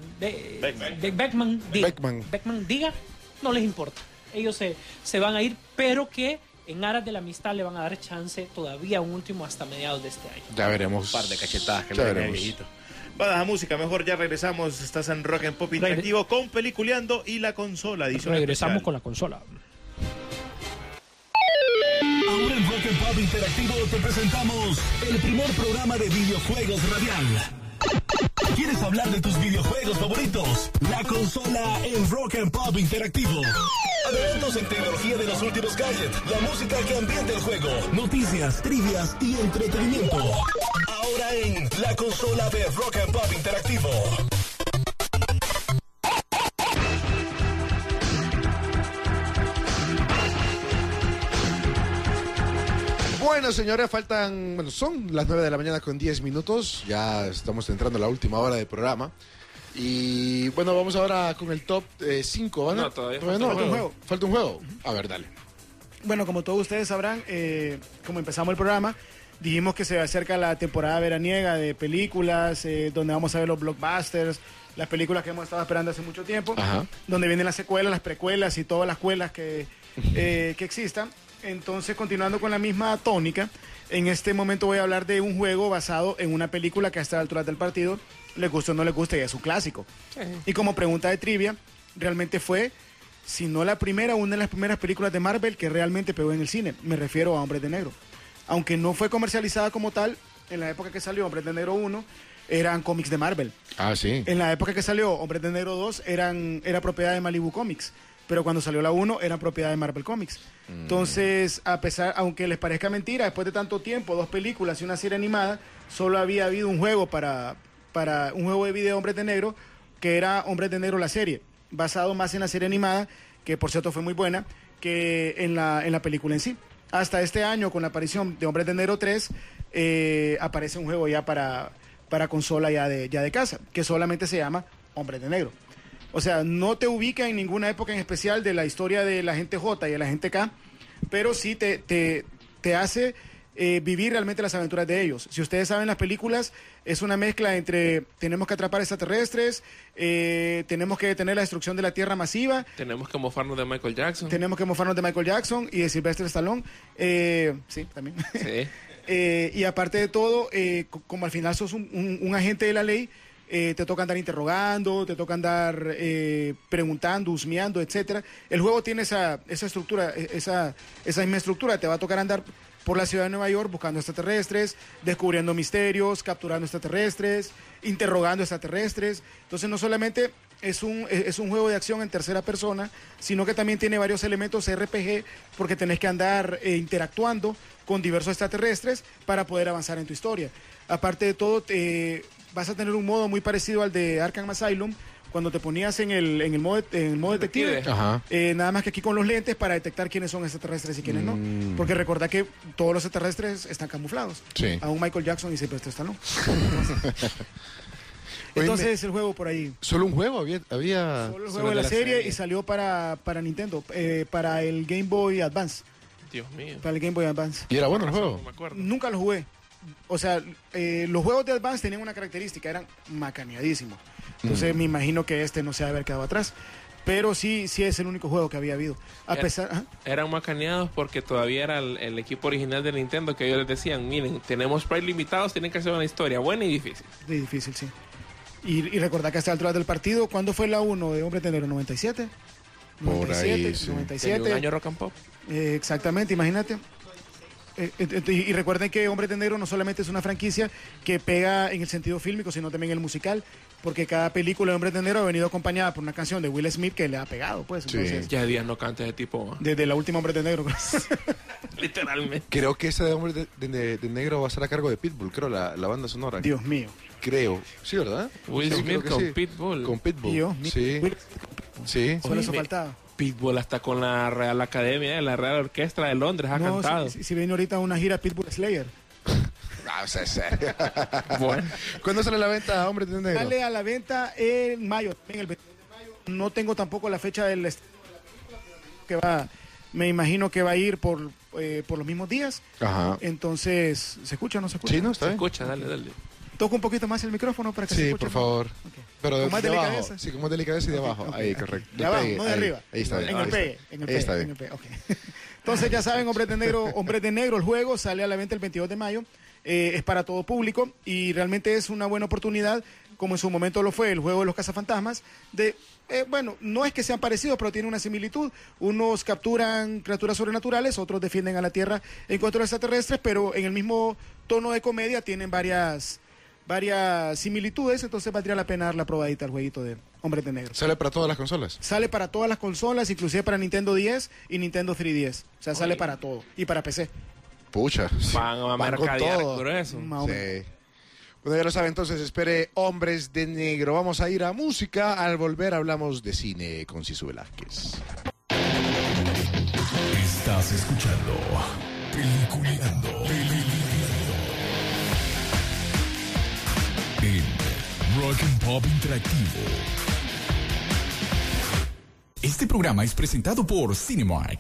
diga, no les importa. Ellos se van a ir, pero que en aras de la amistad le van a dar chance todavía un último hasta mediados de este año. Ya veremos. Un par de cachetadas que Ya le den al veremos. viejito. Vamos a música, mejor ya regresamos. Estás en Rock and Pop Interactivo con Peliculeando y la consola. Regresamos con la consola. Ahora en Rock and Pop Interactivo te presentamos el primer programa de videojuegos radial. ¿Quieres hablar de tus videojuegos favoritos? La consola en Rock and Pop Interactivo. Adelantos en tecnología de los últimos gadgets, la música que ambienta el juego, noticias, trivias y entretenimiento. Ahora en la consola de Rock and Pop Interactivo. Bueno, señores, son las 9 de la mañana con 10 minutos. Ya estamos entrando a la última hora del programa. Y bueno, vamos ahora con el top 5. ¿Vale? No, todavía falta un juego. Falta un juego. A ver, dale. Bueno, como todos ustedes sabrán, como empezamos el programa, dijimos que se acerca la temporada veraniega de películas, donde vamos a ver los blockbusters, las películas que hemos estado esperando hace mucho tiempo, donde vienen las secuelas, las precuelas y todas las cuelas que existan. Entonces, continuando con la misma tónica, en este momento voy a hablar de un juego basado en una película que a esta altura del partido, les guste o no les guste, ya es un clásico. Y como pregunta de trivia, realmente fue, si no la primera, una de las primeras películas de Marvel que realmente pegó en el cine. Me refiero a Hombres de Negro. Aunque no fue comercializada como tal, en la época que salió Hombres de Negro 1, eran cómics de Marvel. Ah, sí. En la época que salió Hombres de Negro 2, era propiedad de Malibu Comics. Pero cuando salió la 1, era propiedad de Marvel Comics. Entonces, aunque les parezca mentira, después de tanto tiempo, 2 películas y una serie animada, solo había habido un juego para un juego de video Hombres de Negro, que era Hombres de Negro la serie, basado más en la serie animada, que por cierto fue muy buena, que en la película en sí. Hasta este año, con la aparición de Hombres de Negro 3, aparece un juego ya para consola ya de casa, que solamente se llama Hombres de Negro. O sea, no te ubica en ninguna época en especial de la historia de la gente J y de la gente K, pero sí te hace vivir realmente las aventuras de ellos. Si ustedes saben, las películas es una mezcla entre tenemos que atrapar extraterrestres, tenemos que detener la destrucción de la Tierra masiva. Tenemos que mofarnos de Michael Jackson. Y de Sylvester Stallone. Sí, también. Sí. Y aparte de todo, como al final sos un agente de la ley, te toca andar interrogando, te toca andar preguntando, husmeando, etcétera. El juego tiene esa estructura, esa misma estructura. Te va a tocar andar por la ciudad de Nueva York buscando extraterrestres, descubriendo misterios, capturando extraterrestres, interrogando extraterrestres. Entonces no solamente es un juego de acción en tercera persona, sino que también tiene varios elementos RPG, porque tenés que andar interactuando con diversos extraterrestres para poder avanzar en tu historia. Aparte de todo, vas a tener un modo muy parecido al de Arkham Asylum, cuando te ponías en el modo detective, nada más que aquí con los lentes para detectar quiénes son extraterrestres y quiénes no. Porque recordá que todos los extraterrestres están camuflados. Sí. A un Michael Jackson y Sylvester Stallone. Entonces el juego por ahí. ¿Solo un juego? Había Solo el juego de la serie y salió para Nintendo, para el Game Boy Advance. Dios mío. Para el Game Boy Advance. ¿Y era bueno el juego? No me acuerdo. Nunca lo jugué. O sea, los juegos de Advance tenían una característica, eran macaneadísimos. Entonces me imagino que este no se ha de haber quedado atrás. Pero sí es el único juego que había habido. Eran macaneados porque todavía era el equipo original de Nintendo, que ellos les decían, miren, tenemos sprites limitados, tienen que hacer una historia buena y difícil. Difícil, sí. Y recordar que hasta la altura del partido, ¿cuándo fue la 1 de Hombre de Negro? ¿97? Por 97, ahí, sí. 97. Tenía un año rock and pop. Exactamente, imagínate. Y recuerden que Hombres de Negro no solamente es una franquicia que pega en el sentido fílmico, sino también en el musical, porque cada película de Hombres de Negro ha venido acompañada por una canción de Will Smith que le ha pegado, pues. Sí. Entonces, Ya días no canta ese tipo. desde la última Hombres de Negro. Literalmente. Creo que esa de Hombre de Negro va a ser a cargo de Pitbull, creo, la banda sonora. Dios mío. Creo. Sí, ¿verdad? Will Sí, Smith creo que con sí. Pitbull. Con Pitbull. Dios mío. Sí. Sí. Solo eso faltaba. Pitbull hasta con la Real Academia, la Real Orquestra de Londres ha cantado. Si viene ahorita una gira Pitbull Slayer. Ah, o sea, serio. Bueno. ¿Cuándo sale a la venta Hombre de Negro? Sale a la venta en mayo, en el 22 de mayo. No tengo tampoco la fecha del que va. Me imagino que va a ir por los mismos días. Ajá. Entonces, ¿se escucha o no se escucha? Sí, no, está Se bien. escucha, dale. Toca un poquito más el micrófono para que se Sí, escuche. por favor. Okay. Pero Con más de abajo. delicadeza. Sí, con más delicadeza y de abajo. Ok, Ahí, ok. correcto. De abajo, pegue, no de ahí. arriba. Ahí está bien. En el Ahí pegue. está. En el Ahí está pegue. bien. En el pegue, ok. Entonces, ya saben, Hombres de Negro, el juego sale a la venta el 22 de mayo. es para todo público y realmente es una buena oportunidad, como en su momento lo fue el juego de los cazafantasmas, de, bueno, no es que sean parecidos, pero tienen una similitud. Unos capturan criaturas sobrenaturales, otros defienden a la Tierra en contra de extraterrestres, pero en el mismo tono de comedia tienen varias similitudes, entonces valdría la pena dar la probadita al jueguito de Hombres de Negro. ¿Sale para todas las consolas? Sale para todas las consolas, inclusive para Nintendo 10 y Nintendo 3DS. O sea, sale para todo. Y para PC. Pucha. Van a Van con mercadear todo. grueso. Más o menos. Sí. Bueno, ya lo saben, entonces espere Hombres de Negro. Vamos a ir a música. Al volver hablamos de cine con Sisu Velázquez. Estás escuchando Peliculeando. En Rock and Pop Interactivo. Este programa es presentado por Cinemark.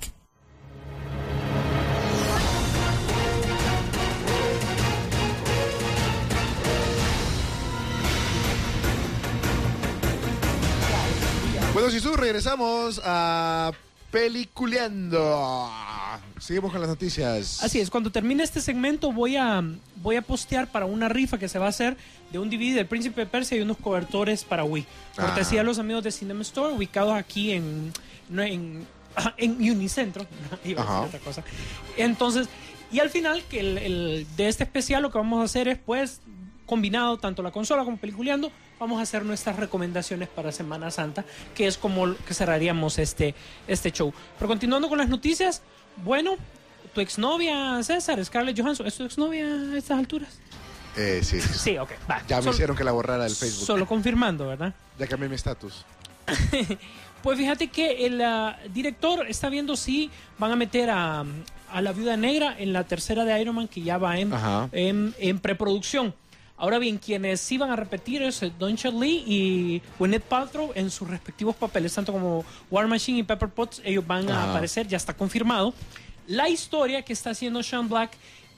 Bueno, Sisu, regresamos a Peliculeando. Seguimos con las noticias. Así es, cuando termine este segmento voy a postear para una rifa que se va a hacer de un DVD del Príncipe de Persia y unos cobertores para Wii. Cortesía a los amigos de Cinema Store, ubicados aquí en Unicentro. Iba a decir otra cosa. Entonces, y al final que de este especial lo que vamos a hacer es, pues, combinado tanto la consola como Peliculeando, vamos a hacer nuestras recomendaciones para Semana Santa, que es como que cerraríamos este show. Pero continuando con las noticias, bueno, tu exnovia, César, Scarlett Johansson, ¿es tu exnovia a estas alturas? Sí. Sí, ok, va. Ya me hicieron que la borrara del Facebook. Solo confirmando, ¿verdad? Ya cambié mi estatus. Pues fíjate que el director está viendo si van a meter a la Viuda Negra en la tercera de Iron Man, que ya va en preproducción. Ahora bien, quienes sí van a repetir es Don Cheadle y Gwyneth Paltrow en sus respectivos papeles, tanto como War Machine y Pepper Potts, ellos van a aparecer, ya está confirmado. La historia que está haciendo Shane Black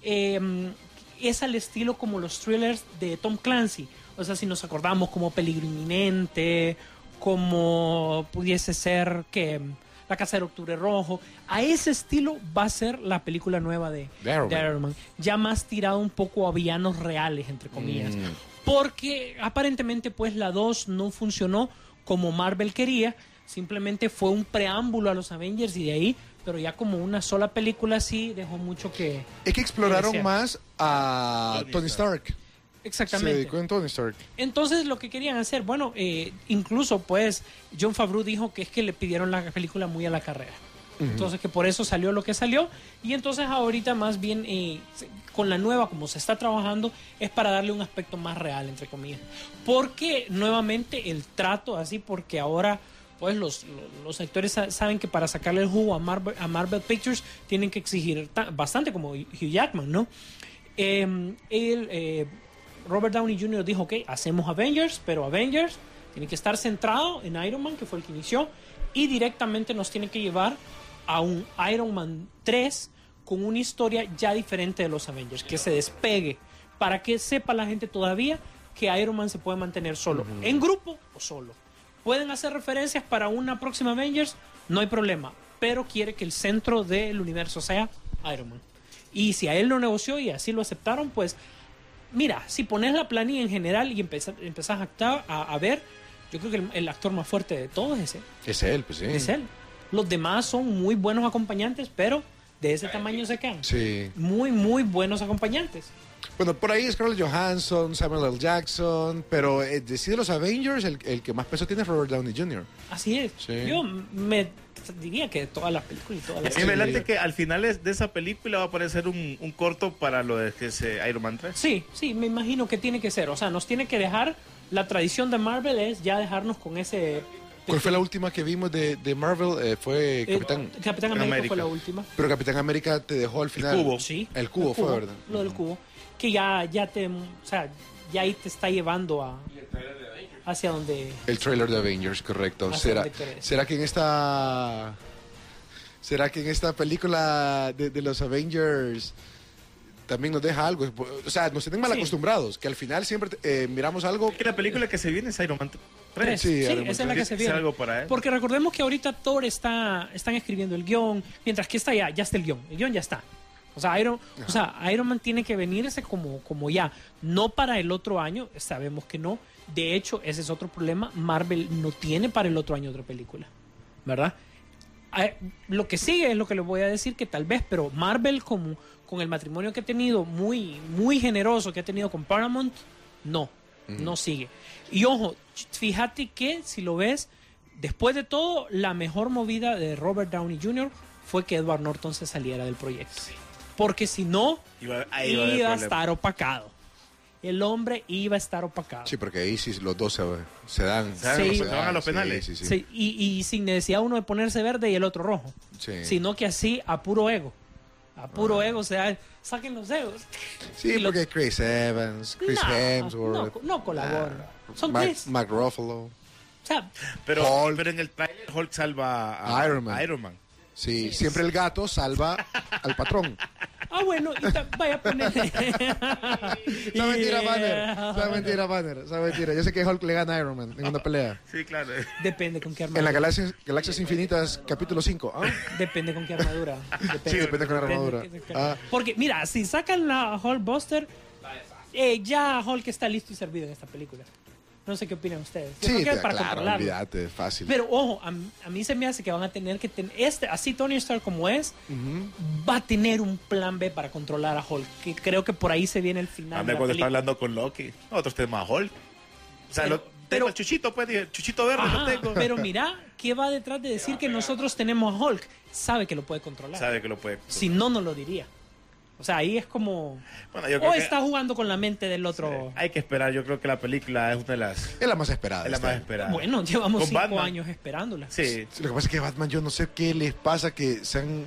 es al estilo como los thrillers de Tom Clancy. O sea, si nos acordamos, como Peligro Inminente, como pudiese ser que La Casa de Octubre Rojo, a ese estilo va a ser la película nueva de Iron Man. Ya más tirado un poco a villanos reales, entre comillas. Porque aparentemente pues la 2 no funcionó como Marvel quería, simplemente fue un preámbulo a los Avengers y de ahí, pero ya como una sola película sí dejó mucho que... Es que exploraron más a Tony Stark. Exactamente. Se dedicó en Tony Stark. Entonces lo que querían hacer, bueno, incluso pues Jon Favreau dijo que es que le pidieron la película muy a la carrera. Entonces que por eso salió lo que salió. Y entonces ahorita más bien con la nueva, como se está trabajando, es para darle un aspecto más real, entre comillas. Porque nuevamente el trato así, porque ahora pues los actores saben que para sacarle el jugo a Marvel Pictures tienen que exigir bastante, como Hugh Jackman, ¿no? Robert Downey Jr. dijo, ok, hacemos Avengers, pero Avengers tiene que estar centrado en Iron Man, que fue el que inició, y directamente nos tiene que llevar a un Iron Man 3 con una historia ya diferente de los Avengers, que se despegue, para que sepa la gente todavía que Iron Man se puede mantener solo, en grupo o solo. Pueden hacer referencias para una próxima Avengers, no hay problema, pero quiere que el centro del universo sea Iron Man. Y si a él lo negoció y así lo aceptaron, pues mira, si pones la planilla en general y empezás a ver, yo creo que el actor más fuerte de todos es él. Es él, pues sí. Es él. Los demás son muy buenos acompañantes, pero de ese tamaño se quedan. Sí. Muy, muy buenos acompañantes. Bueno, por ahí Scarlett Johansson, Samuel L. Jackson, pero de los Avengers, el que más peso tiene es Robert Downey Jr. Así es. Sí. Yo me diría que todas las películas y todas las... Y me late que al final de esa película va a aparecer un corto para lo de que es Iron Man 3. Sí, me imagino que tiene que ser. O sea, nos tiene que dejar... La tradición de Marvel es ya dejarnos con ese... ¿Cuál fue la última que vimos de Marvel? Fue Capitán América fue la última. Pero Capitán América te dejó al final... El cubo. Sí. El cubo fue, ¿verdad? Lo del cubo. Que ya te... O sea, ya ahí te está llevando hacia donde... El trailer de Avengers, correcto. ¿Será que en esta... ¿Será que en esta película de los Avengers también nos deja algo? O sea, nos tienen mal acostumbrados, que al final siempre miramos algo... Que la película que se viene es Iron Man 3. Sí, esa es la que se viene. Algo para él. Porque recordemos que ahorita Thor están escribiendo el guión, mientras que ya está el guión ya está. O sea, Iron Man tiene que venirse como ya. No para el otro año, sabemos que no. De hecho, ese es otro problema. Marvel no tiene para el otro año otra película, ¿verdad? Lo que sigue es lo que les voy a decir, que tal vez, pero Marvel con el matrimonio que ha tenido, muy, muy generoso que ha tenido con Paramount, no sigue. Y ojo, fíjate que si lo ves, después de todo, la mejor movida de Robert Downey Jr. fue que Edward Norton se saliera del proyecto. Sí. Porque si no, iba a estar opacado. El hombre iba a estar opacado. Sí, porque ahí sí los dos se dan. Sí. Se van a los penales. Sí. Sí, y sin necesidad uno de ponerse verde y el otro rojo. Sí. Sino que así, a puro ego. A puro ego, o sea, saquen los egos. Sí, porque Chris Evans, Chris Hemsworth. No colaboran. Son tres. Mark Ruffalo. O sea, pero en el trailer Hulk salva a Iron Man. Sí, siempre el gato salva al patrón. Bueno, vaya a poner. Esa mentira, Banner. Yo sé que Hulk le gana a Iron Man en una pelea. Sí, claro. Depende con qué armadura. En la Galaxias Infinitas, capítulo 5. Depende con qué armadura. Depende con la armadura. Porque, mira, si sacan la Hulk Buster, ya Hulk está listo y servido en esta película. No sé qué opinan ustedes. Sí, claro, olvídate, fácil. Pero ojo, a mí se me hace que van a tener que tener así Tony Stark como es, va a tener un plan B para controlar a Hulk. Que creo que por ahí se viene el final. Cuando está hablando con Loki, nosotros tenemos a Hulk. O sea, tengo el Chuchito, pues, el Chuchito verde lo tengo. Pero mira, ¿qué va detrás de decir que nosotros tenemos a Hulk? Sabe que lo puede controlar. Si no, no lo diría. O sea, ahí es como... Bueno, yo creo que está jugando con la mente del otro... Sí, hay que esperar. Yo creo que la película es una de las... Es la más esperada. Es la más esperada. Bueno, llevamos 5 años esperándola. Sí. Lo que pasa es que Batman, yo no sé qué les pasa, que sean...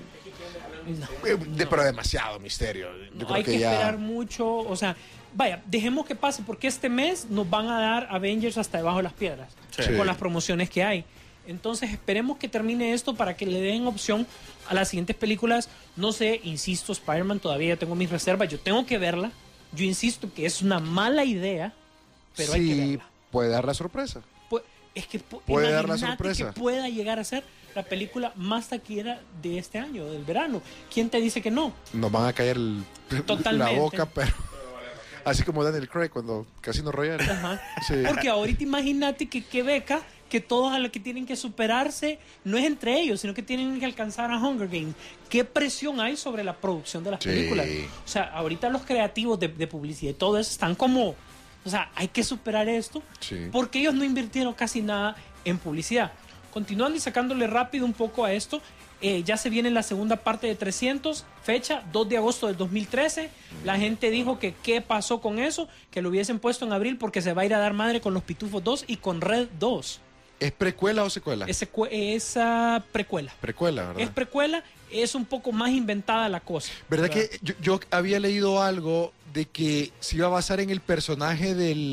pero demasiado misterio. Yo creo hay que esperar mucho. O sea, vaya, dejemos que pase, porque este mes nos van a dar Avengers hasta debajo de las piedras. Sí. Con las promociones que hay. Entonces esperemos que termine esto para que le den opción a las siguientes películas. No sé, insisto, Spider-Man todavía tengo mis reservas. Yo tengo que verla. Yo insisto que es una mala idea, pero hay que verla. Puede dar la sorpresa. Es que puede dar la sorpresa. Que pueda llegar a ser la película más taquillera de este año, del verano. ¿Quién te dice que no? Nos van a caer la boca, pero... Así como Daniel Craig cuando Casino Royale. Ajá. Sí. Porque ahorita imagínate que beca, que todos a los que tienen que superarse no es entre ellos, sino que tienen que alcanzar a Hunger Games. ¿Qué presión hay sobre la producción de las películas? O sea, ahorita los creativos de publicidad y todo eso están como... O sea, hay que superar esto porque ellos no invirtieron casi nada en publicidad. Continuando y sacándole rápido un poco a esto, ya se viene la segunda parte de 300, fecha 2 de agosto del 2013. La gente dijo que qué pasó con eso, que lo hubiesen puesto en abril porque se va a ir a dar madre con Los Pitufos 2 y con Red 2. ¿Es precuela o secuela? Es precuela. Precuela, ¿verdad? Es precuela, es un poco más inventada la cosa. ¿Verdad que yo había leído algo de que se iba a basar en el personaje del...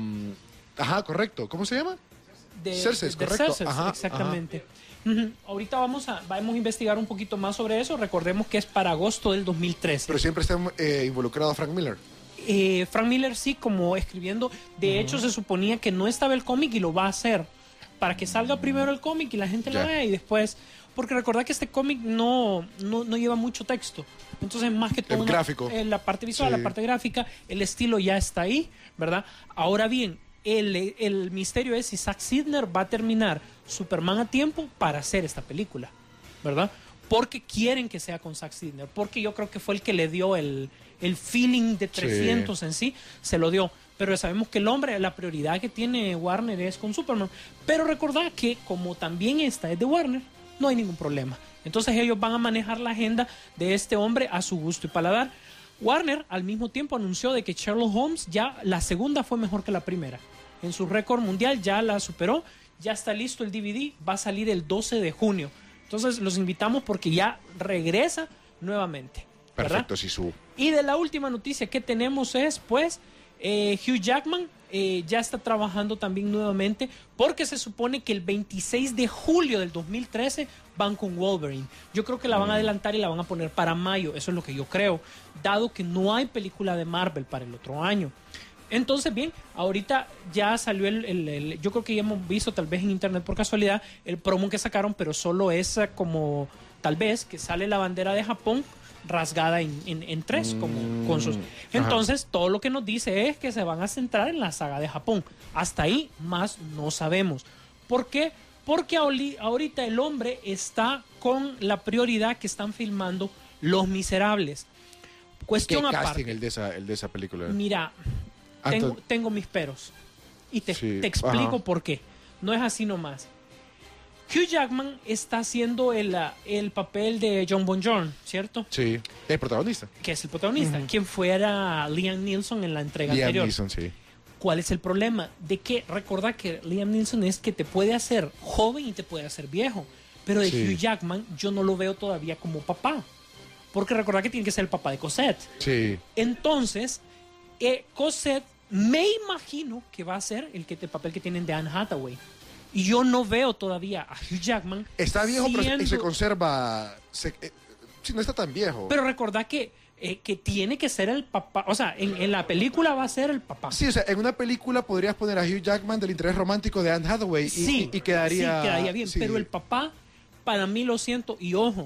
Ajá, correcto. ¿Cómo se llama? Cersei, correcto. Cersei, exactamente. Ajá. Ahorita vamos a investigar un poquito más sobre eso. Recordemos que es para agosto del 2013. Pero siempre está involucrado Frank Miller. Frank Miller sí, como escribiendo. De hecho, se suponía que no estaba el cómic y lo va a hacer para que salga primero el cómic y la gente lo vea y después... Porque recordad que este cómic no lleva mucho texto. Entonces, más que todo... gráfico. La parte visual, la parte gráfica, el estilo ya está ahí, ¿verdad? Ahora bien, el misterio es si Zack Snyder va a terminar Superman a tiempo para hacer esta película, ¿verdad? Porque quieren que sea con Zack Snyder, porque yo creo que fue el que le dio el feeling de 300 en sí, se lo dio. Pero sabemos que el hombre, la prioridad que tiene Warner es con Superman. Pero recordad que como también esta es de Warner, no hay ningún problema. Entonces ellos van a manejar la agenda de este hombre a su gusto y paladar. Warner al mismo tiempo anunció de que Sherlock Holmes ya la segunda fue mejor que la primera. En su récord mundial ya la superó, ya está listo el DVD, va a salir el 12 de junio. Entonces los invitamos porque ya regresa nuevamente, ¿verdad? Perfecto, Sisu. Y de la última noticia que tenemos es, pues, Hugh Jackman ya está trabajando también nuevamente porque se supone que el 26 de julio del 2013 van con Wolverine. Yo creo que la van a adelantar y la van a poner para mayo, eso es lo que yo creo, dado que no hay película de Marvel para el otro año. Entonces, bien, ahorita ya salió yo creo que ya hemos visto tal vez en internet por casualidad el promo que sacaron, pero solo es como tal vez que sale la bandera de Japón rasgada en tres, como con sus... Entonces, todo lo que nos dice es que se van a centrar en la saga de Japón. Hasta ahí más no sabemos. ¿Por qué? Porque ahorita el hombre está con la prioridad que están filmando Los Miserables. Cuestión ¿Qué aparte. casting el de esa película? Mira, tengo mis peros. Y te explico por qué. No es así nomás. Hugh Jackman está haciendo el papel de John Bon Jovi, ¿cierto? Sí, el protagonista. Que es el protagonista. Quien fuera Liam Neeson en la entrega anterior. Liam Neeson, sí. ¿Cuál es el problema? De que recordar que Liam Neeson es que te puede hacer joven y te puede hacer viejo. Pero de Hugh Jackman yo no lo veo todavía como papá. Porque recordar que tiene que ser el papá de Cosette. Sí. Entonces, Cosette me imagino que va a ser el papel que tienen de Anne Hathaway. Y yo no veo todavía a Hugh Jackman. Está viejo, pero se conserva. No está tan viejo. Pero recordad que tiene que ser el papá. O sea, en la película va a ser el papá. Sí, o sea, en una película podrías poner a Hugh Jackman del interés romántico de Anne Hathaway y quedaría... Sí, quedaría bien. Sí. Pero el papá, para mí lo siento. Y ojo,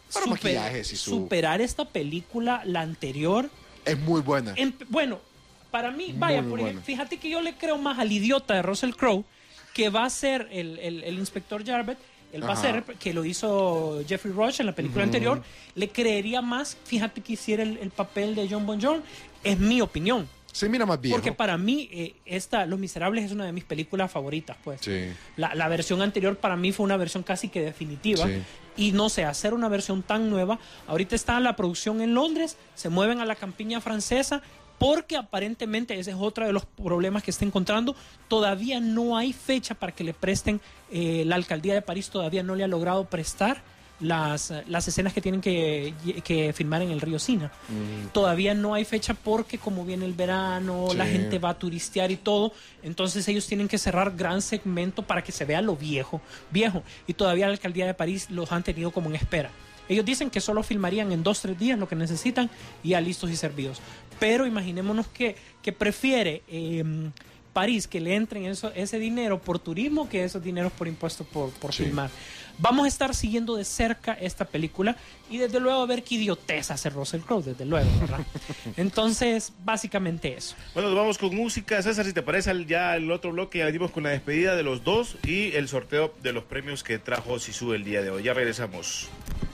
superar esta película, la anterior... Es muy buena. Bueno, para mí, vaya, por ejemplo, fíjate que yo le creo más al idiota de Russell Crowe, que va a ser el inspector Jarvet. Él va a ser, que lo hizo Jeffrey Rush en la película anterior. Le creería más, fíjate que hiciera el papel de John Bon Jovi. Es mi opinión. Se mira más viejo. Porque para mí, Los Miserables es una de mis películas favoritas, pues. Sí. La versión anterior para mí fue una versión casi que definitiva. Sí. Y no sé, hacer una versión tan nueva. Ahorita está la producción en Londres, se mueven a la campiña francesa, porque aparentemente ese es otro de los problemas que está encontrando. Todavía no hay fecha para que le presten, la alcaldía de París todavía no le ha logrado prestar las escenas que tienen que filmar en el río Sina. Todavía no hay fecha porque como viene el verano, la gente va a turistear y todo, entonces ellos tienen que cerrar gran segmento para que se vea lo viejo, y todavía la alcaldía de París los han tenido como en espera. Ellos dicen que solo filmarían en 2-3 días lo que necesitan y ya listos y servidos. Pero imaginémonos que prefiere París que le entren ese dinero por turismo que esos dineros por impuestos por filmar. Vamos a estar siguiendo de cerca esta película y desde luego a ver qué idiotez hace Russell Crowe, desde luego, ¿verdad? Entonces, básicamente eso. Bueno, nos vamos con música. César, si te parece, ya el otro bloque ya venimos con la despedida de los dos y el sorteo de los premios que trajo Sisu el día de hoy. Ya regresamos.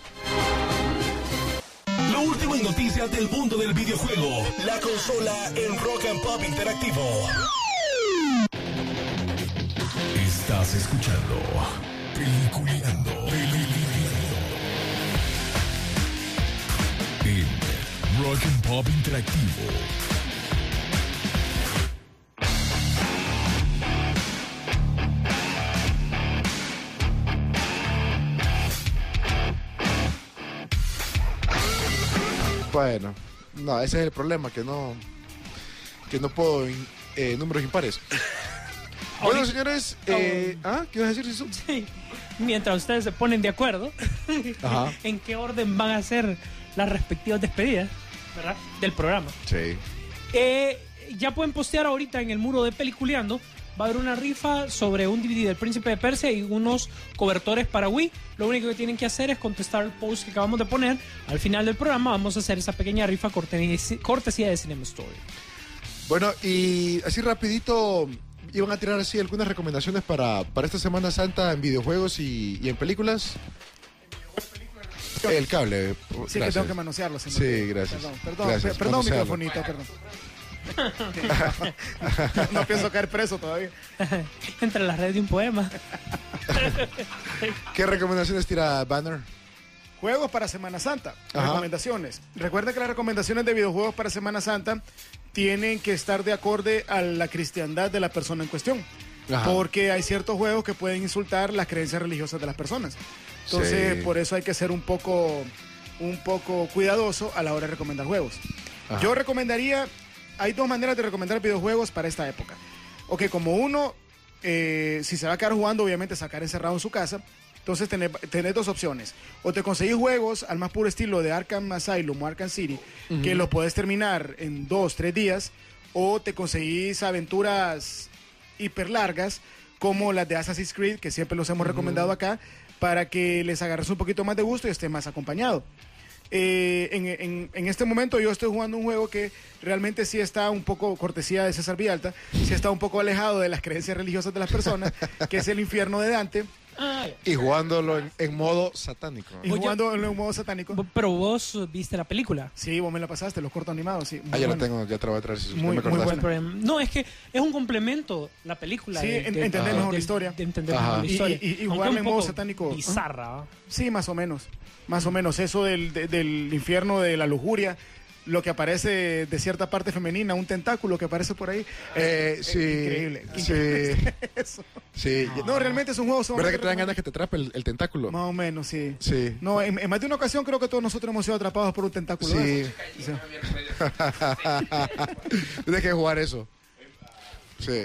Lo último en noticias del mundo del videojuego. La consola en Rock and Pop Interactivo. Estás escuchando Peliculeando en Rock and Pop Interactivo. Bueno, no, ese es el problema, que no puedo números impares. Bueno, señores, ¿qué vas a decir, Sisu? Sí. Mientras ustedes se ponen de acuerdo en qué orden van a ser las respectivas despedidas, ¿verdad?, del programa. Sí. Ya pueden postear ahorita en el muro de Peliculeando. Va a haber una rifa sobre un DVD del Príncipe de Persia y unos cobertores para Wii. Lo único que tienen que hacer es contestar el post que acabamos de poner. Al final del programa vamos a hacer esa pequeña rifa cortesía de Cinema Story. Bueno, y así rapidito, iban a tirar así algunas recomendaciones para esta Semana Santa en videojuegos y en películas. El cable. Sí, que tengo que manosearlo. Sí, gracias. Perdón, microfonito, perdón. No pienso caer preso todavía. Entre las redes de un poema. ¿Qué recomendaciones tira Banner? Juegos para Semana Santa. Recomendaciones. Recuerda que las recomendaciones de videojuegos para Semana Santa tienen que estar de acorde a la cristiandad de la persona en cuestión. Porque hay ciertos juegos que pueden insultar las creencias religiosas de las personas. Entonces, por eso hay que ser un poco cuidadoso a la hora de recomendar juegos. Yo recomendaría... Hay dos maneras de recomendar videojuegos para esta época. Ok, como uno, si se va a quedar jugando, obviamente sacar encerrado en su casa. Entonces tenés dos opciones. O te conseguís juegos al más puro estilo de Arkham Asylum o Arkham City, que los podés terminar en 2-3 días. O te conseguís aventuras hiper largas, como las de Assassin's Creed, que siempre los hemos recomendado acá, para que les agarres un poquito más de gusto y estés más acompañado. En este momento yo estoy jugando un juego que realmente sí está un poco, cortesía de César Villalta, sí está un poco alejado de las creencias religiosas de las personas, que es el Infierno de Dante. Y jugándolo en modo satánico. Y jugando en un modo satánico. Pero vos viste la película. Sí, vos me la pasaste, los cortos animados, sí. Ya lo tengo, ya te lo voy a traer si Muy me acordaste. bueno. No, es que es un complemento la película. Sí, entender mejor la historia. De entender mejor la historia. Y Aunque jugarle un en modo poco satánico. bizarra. Sí, más o menos. Más o menos. Eso del infierno de la lujuria. Lo que aparece de cierta parte femenina, un tentáculo que aparece por ahí. Sí. Increíble. Sí. Eso. Sí. No, realmente es un juego. ¿Verdad que te dan ganas que te atrape el tentáculo? Más o menos, sí. Sí. No, en más de una ocasión creo que todos nosotros hemos sido atrapados por un tentáculo. Sí. Sí. Tienes que jugar eso. Sí.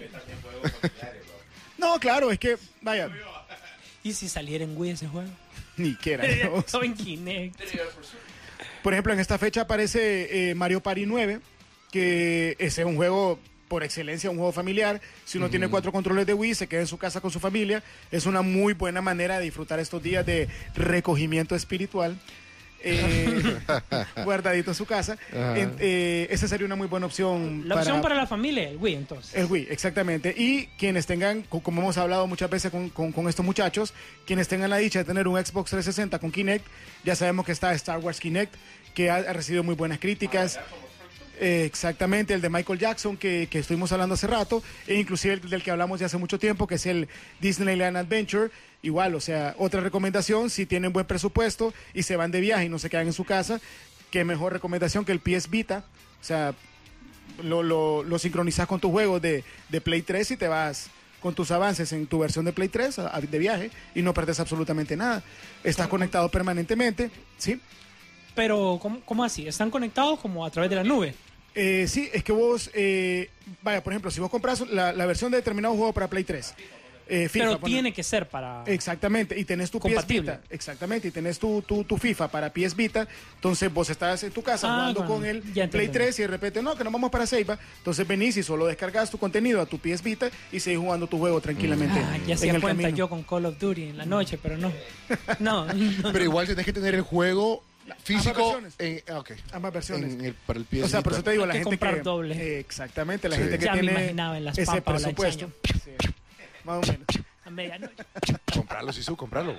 No, claro, es que, vaya, ¿Y si saliera en Wii ese juego? ni quiera. ¿no? Todo en Kinect. Por ejemplo, en esta fecha aparece Mario Party 9, que ese es un juego por excelencia, un juego familiar. Si uno tiene 4 controles de Wii, se queda en su casa con su familia. Es una muy buena manera de disfrutar estos días de recogimiento espiritual. Guardadito en su casa. Esa sería una muy buena opción. La opción para la familia, el Wii, entonces. El Wii, exactamente. Y quienes tengan, como hemos hablado muchas veces con estos muchachos, quienes tengan la dicha de tener un Xbox 360 con Kinect, ya sabemos que está Star Wars Kinect, que ha recibido muy buenas críticas. Exactamente, el de Michael Jackson que estuvimos hablando hace rato, e inclusive el del que hablamos ya hace mucho tiempo, que es el Disneyland Adventure. Igual, o sea, otra recomendación, si tienen buen presupuesto y se van de viaje y no se quedan en su casa, qué mejor recomendación que el PS Vita. O sea, lo sincronizas con tus juegos de Play 3 y te vas con tus avances en tu versión de Play 3 de viaje y no perdes absolutamente nada. Estás conectado permanentemente, ¿sí? Pero, ¿cómo así? ¿Están conectados como a través de la nube? Sí, es que vos, vaya, por ejemplo, si vos compras la versión de determinado juego para Play 3, FIFA, pero tiene que ser para... Exactamente, y tenés tu compatible. PS Vita, exactamente, y tenés tu FIFA para PS Vita, entonces vos estás en tu casa jugando con el Play 3 y de repente, no, que nos vamos para Seiba, entonces venís y solo descargas tu contenido a tu PS Vita y seguís jugando tu juego tranquilamente. Ya se en el cuenta camino. yo con Call of Duty en la noche, pero no. No. Pero igual tenés que tener el juego físico ambas versiones para el PS o sea, por eso te digo, Hay la que gente comprar que doble. Exactamente, la Sí. gente que Ya me tiene imaginaba en las ese papas o la presupuesto. Sí, más o menos. A medianoche. Comprarlo, Sisu, comprarlo.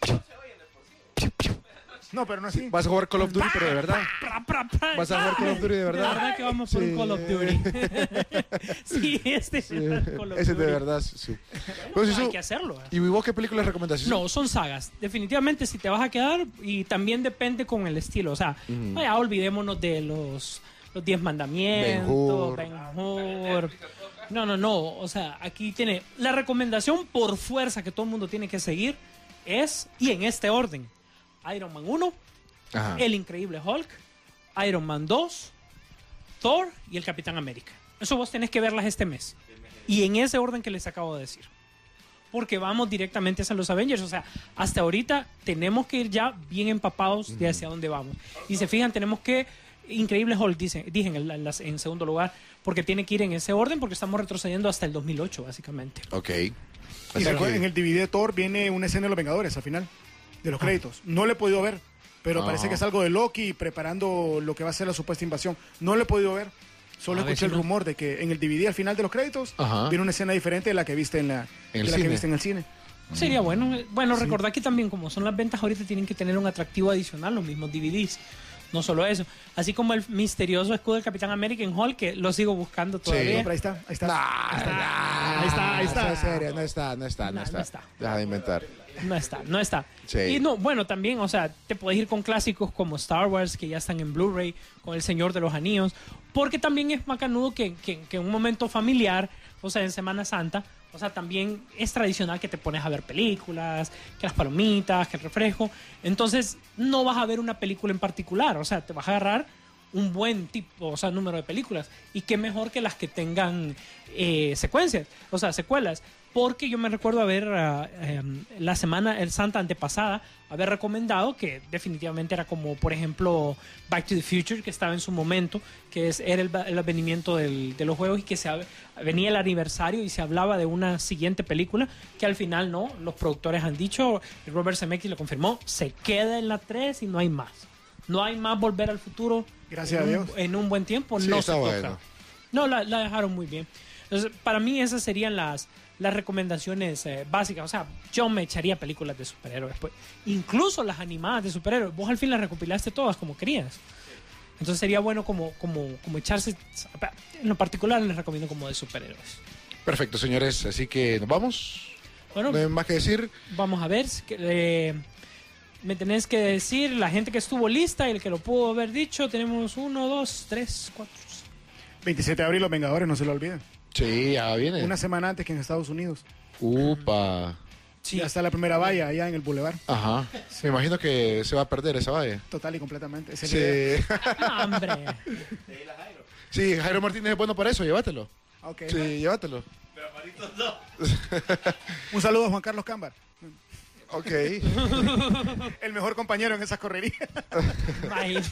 No, pero no así. Vas a jugar Call of Duty, pero de verdad. Vas a jugar Call of Duty de La verdad. verdad que vamos por un Call of Duty. Sí, este es el Call of Ese Duty. de verdad, sí. Pero, Sisu, Hay que hacerlo. ¿y vos qué películas recomendás, Sisu? No, son sagas. Definitivamente si te vas a quedar, y también depende con el estilo. O sea, ya olvidémonos de los 10 mandamientos, Ben-Hur. No. O sea, aquí tiene la recomendación por fuerza que todo el mundo tiene que seguir es, y en este orden, Iron Man 1, Ajá. El Increíble Hulk, Iron Man 2, Thor y el Capitán América. Eso vos tenés que verlas este mes. Y en ese orden que les acabo de decir. Porque vamos directamente hacia los Avengers. O sea, hasta ahorita tenemos que ir ya bien empapados de hacia dónde vamos. Y se fijan, tenemos que... Increíble Hulk, dije en segundo lugar, porque tiene que ir en ese orden, porque estamos retrocediendo hasta el 2008, básicamente. Ok. Y Así que- en el DVD de Thor viene una escena de los Vengadores al final, de los créditos. No le he podido ver, pero parece que es algo de Loki preparando lo que va a ser la supuesta invasión. No lo he podido ver. Solo A ver escuché si el no. rumor de que en el DVD al final de los créditos Ajá. viene una escena diferente de la que viste en el que cine. viste en el cine. Sería bueno. Bueno, recordad que también como son las ventas ahorita tienen que tener un atractivo adicional, los mismos DVDs. No solo eso. Así como el misterioso escudo del Capitán América en Hulk, que lo sigo buscando No, todavía. pero ahí está. Ahí está. En serio, no está. No está. Deja de inventar. No está. Sí. Y no, bueno, también, o sea, te puedes ir con clásicos como Star Wars, que ya están en Blu-ray, con El Señor de los Anillos, porque también es macanudo que en un momento familiar, o sea, en Semana Santa, o sea, también es tradicional que te pones a ver películas, que las palomitas, que el refresco. Entonces, no vas a ver una película en particular, o sea, te vas a agarrar un buen tipo, o sea, número de películas. Y qué mejor que las que tengan secuencias, o sea, secuelas. Porque yo me recuerdo haber, la semana, el Santa antepasada, haber recomendado que definitivamente era como, por ejemplo, Back to the Future, que estaba en su momento, que era el advenimiento de los juegos y que venía el aniversario y se hablaba de una siguiente película, que al final no, los productores han dicho, y Robert Zemeckis lo confirmó, se queda en la 3 y no hay más. No hay más Volver al Futuro. Gracias a Dios. En un buen tiempo. Sí, no está se toca. bueno. No, la dejaron muy bien. Entonces, para mí esas serían las recomendaciones básicas. O sea, yo me echaría películas de superhéroes. Pues. Incluso las animadas de superhéroes. Vos al fin las recopilaste todas como querías. Entonces sería bueno como echarse... En lo particular les recomiendo como de superhéroes. Perfecto, señores. Así que nos vamos. Bueno, No hay más que decir. vamos a ver. Me tenés que decir la gente que estuvo lista y el que lo pudo haber dicho. Tenemos 1, 2, 3, 4... 27 de abril, Los Vengadores, no se lo olviden. Sí, ya viene. Una semana antes que en Estados Unidos. Upa. Sí. Ya está la primera valla allá en el Boulevard. Ajá. Me imagino que se va a perder esa valla. Total y completamente. Esa es la idea. Sí. No, hombre. Sí, Jairo Martínez es bueno para eso, llévatelo. Ok. Sí, llévatelo. Un saludo a Juan Carlos Cámbar. Ok. El mejor compañero en esas correrías. Ay.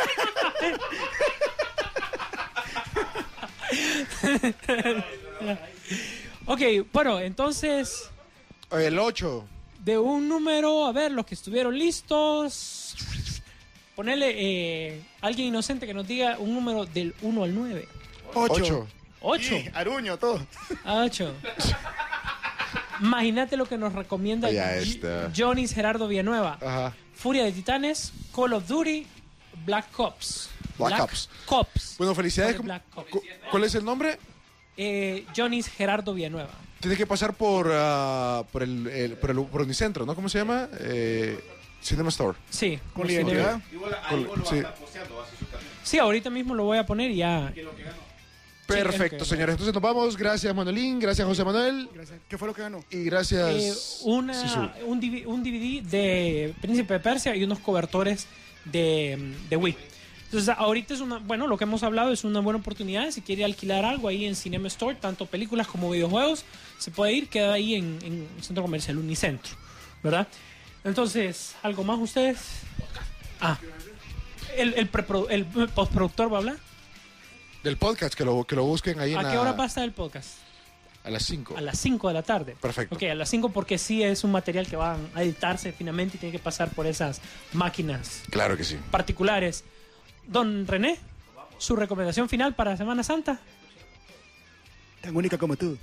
Ok, bueno, entonces El 8. de un número, a ver, los que estuvieron listos, ponerle alguien inocente que nos diga un número del 1 al 9. 8. 8. Sí, Aruño, todo. 8. Imagínate lo que nos recomienda Ya está. Johnny Gerardo Villanueva. Ajá. Furia de Titanes, Call of Duty, Black Ops. Black Ops. Cops. Bueno, felicidades. Black Ops. ¿Cuál es el nombre? Johnny Gerardo Villanueva. Tiene que pasar por Unicentro, ¿no? ¿Cómo se llama? Cinema Store. Sí. Con la identidad. Sí. Sí, ahorita mismo lo voy a poner y ya. Perfecto, ok. señores. Entonces nos vamos. Gracias, Manuelín. Gracias, José Manuel. Gracias. ¿Qué fue lo que ganó? Y gracias. Un Sisu. DVD de Príncipe de Persia y unos cobertores de Wii. Entonces, ahorita es lo que hemos hablado es una buena oportunidad. Si quiere alquilar algo ahí en Cinema Store, tanto películas como videojuegos, se puede ir, queda ahí en el centro comercial Unicentro, ¿verdad? Entonces, ¿algo más ustedes? El postproductor va a hablar. Del podcast, que lo busquen ahí en ¿A qué hora va a estar el podcast? A las 5. A las 5 de la tarde. Perfecto. Ok, a las 5 porque sí es un material que va a editarse finalmente y tiene que pasar por esas máquinas Claro que sí. particulares. Don René, su recomendación final para Semana Santa. Tan única como tú.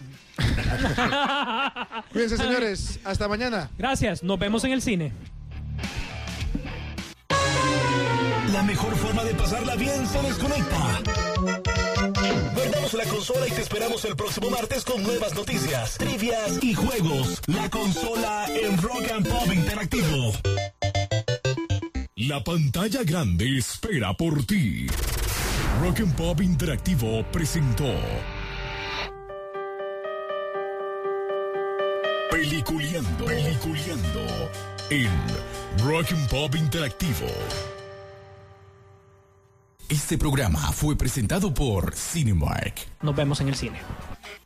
Cuídense, señores. Hasta mañana. Gracias, nos vemos en el cine. La mejor forma de pasarla bien se desconecta. Guardamos la consola y te esperamos el próximo martes con nuevas noticias, trivias y juegos. La consola en Rock and Pop Interactivo. La pantalla grande espera por ti. Rock and Pop Interactivo presentó Peliculeando en Rock and Pop Interactivo. Este programa fue presentado por Cinemark. Nos vemos en el cine.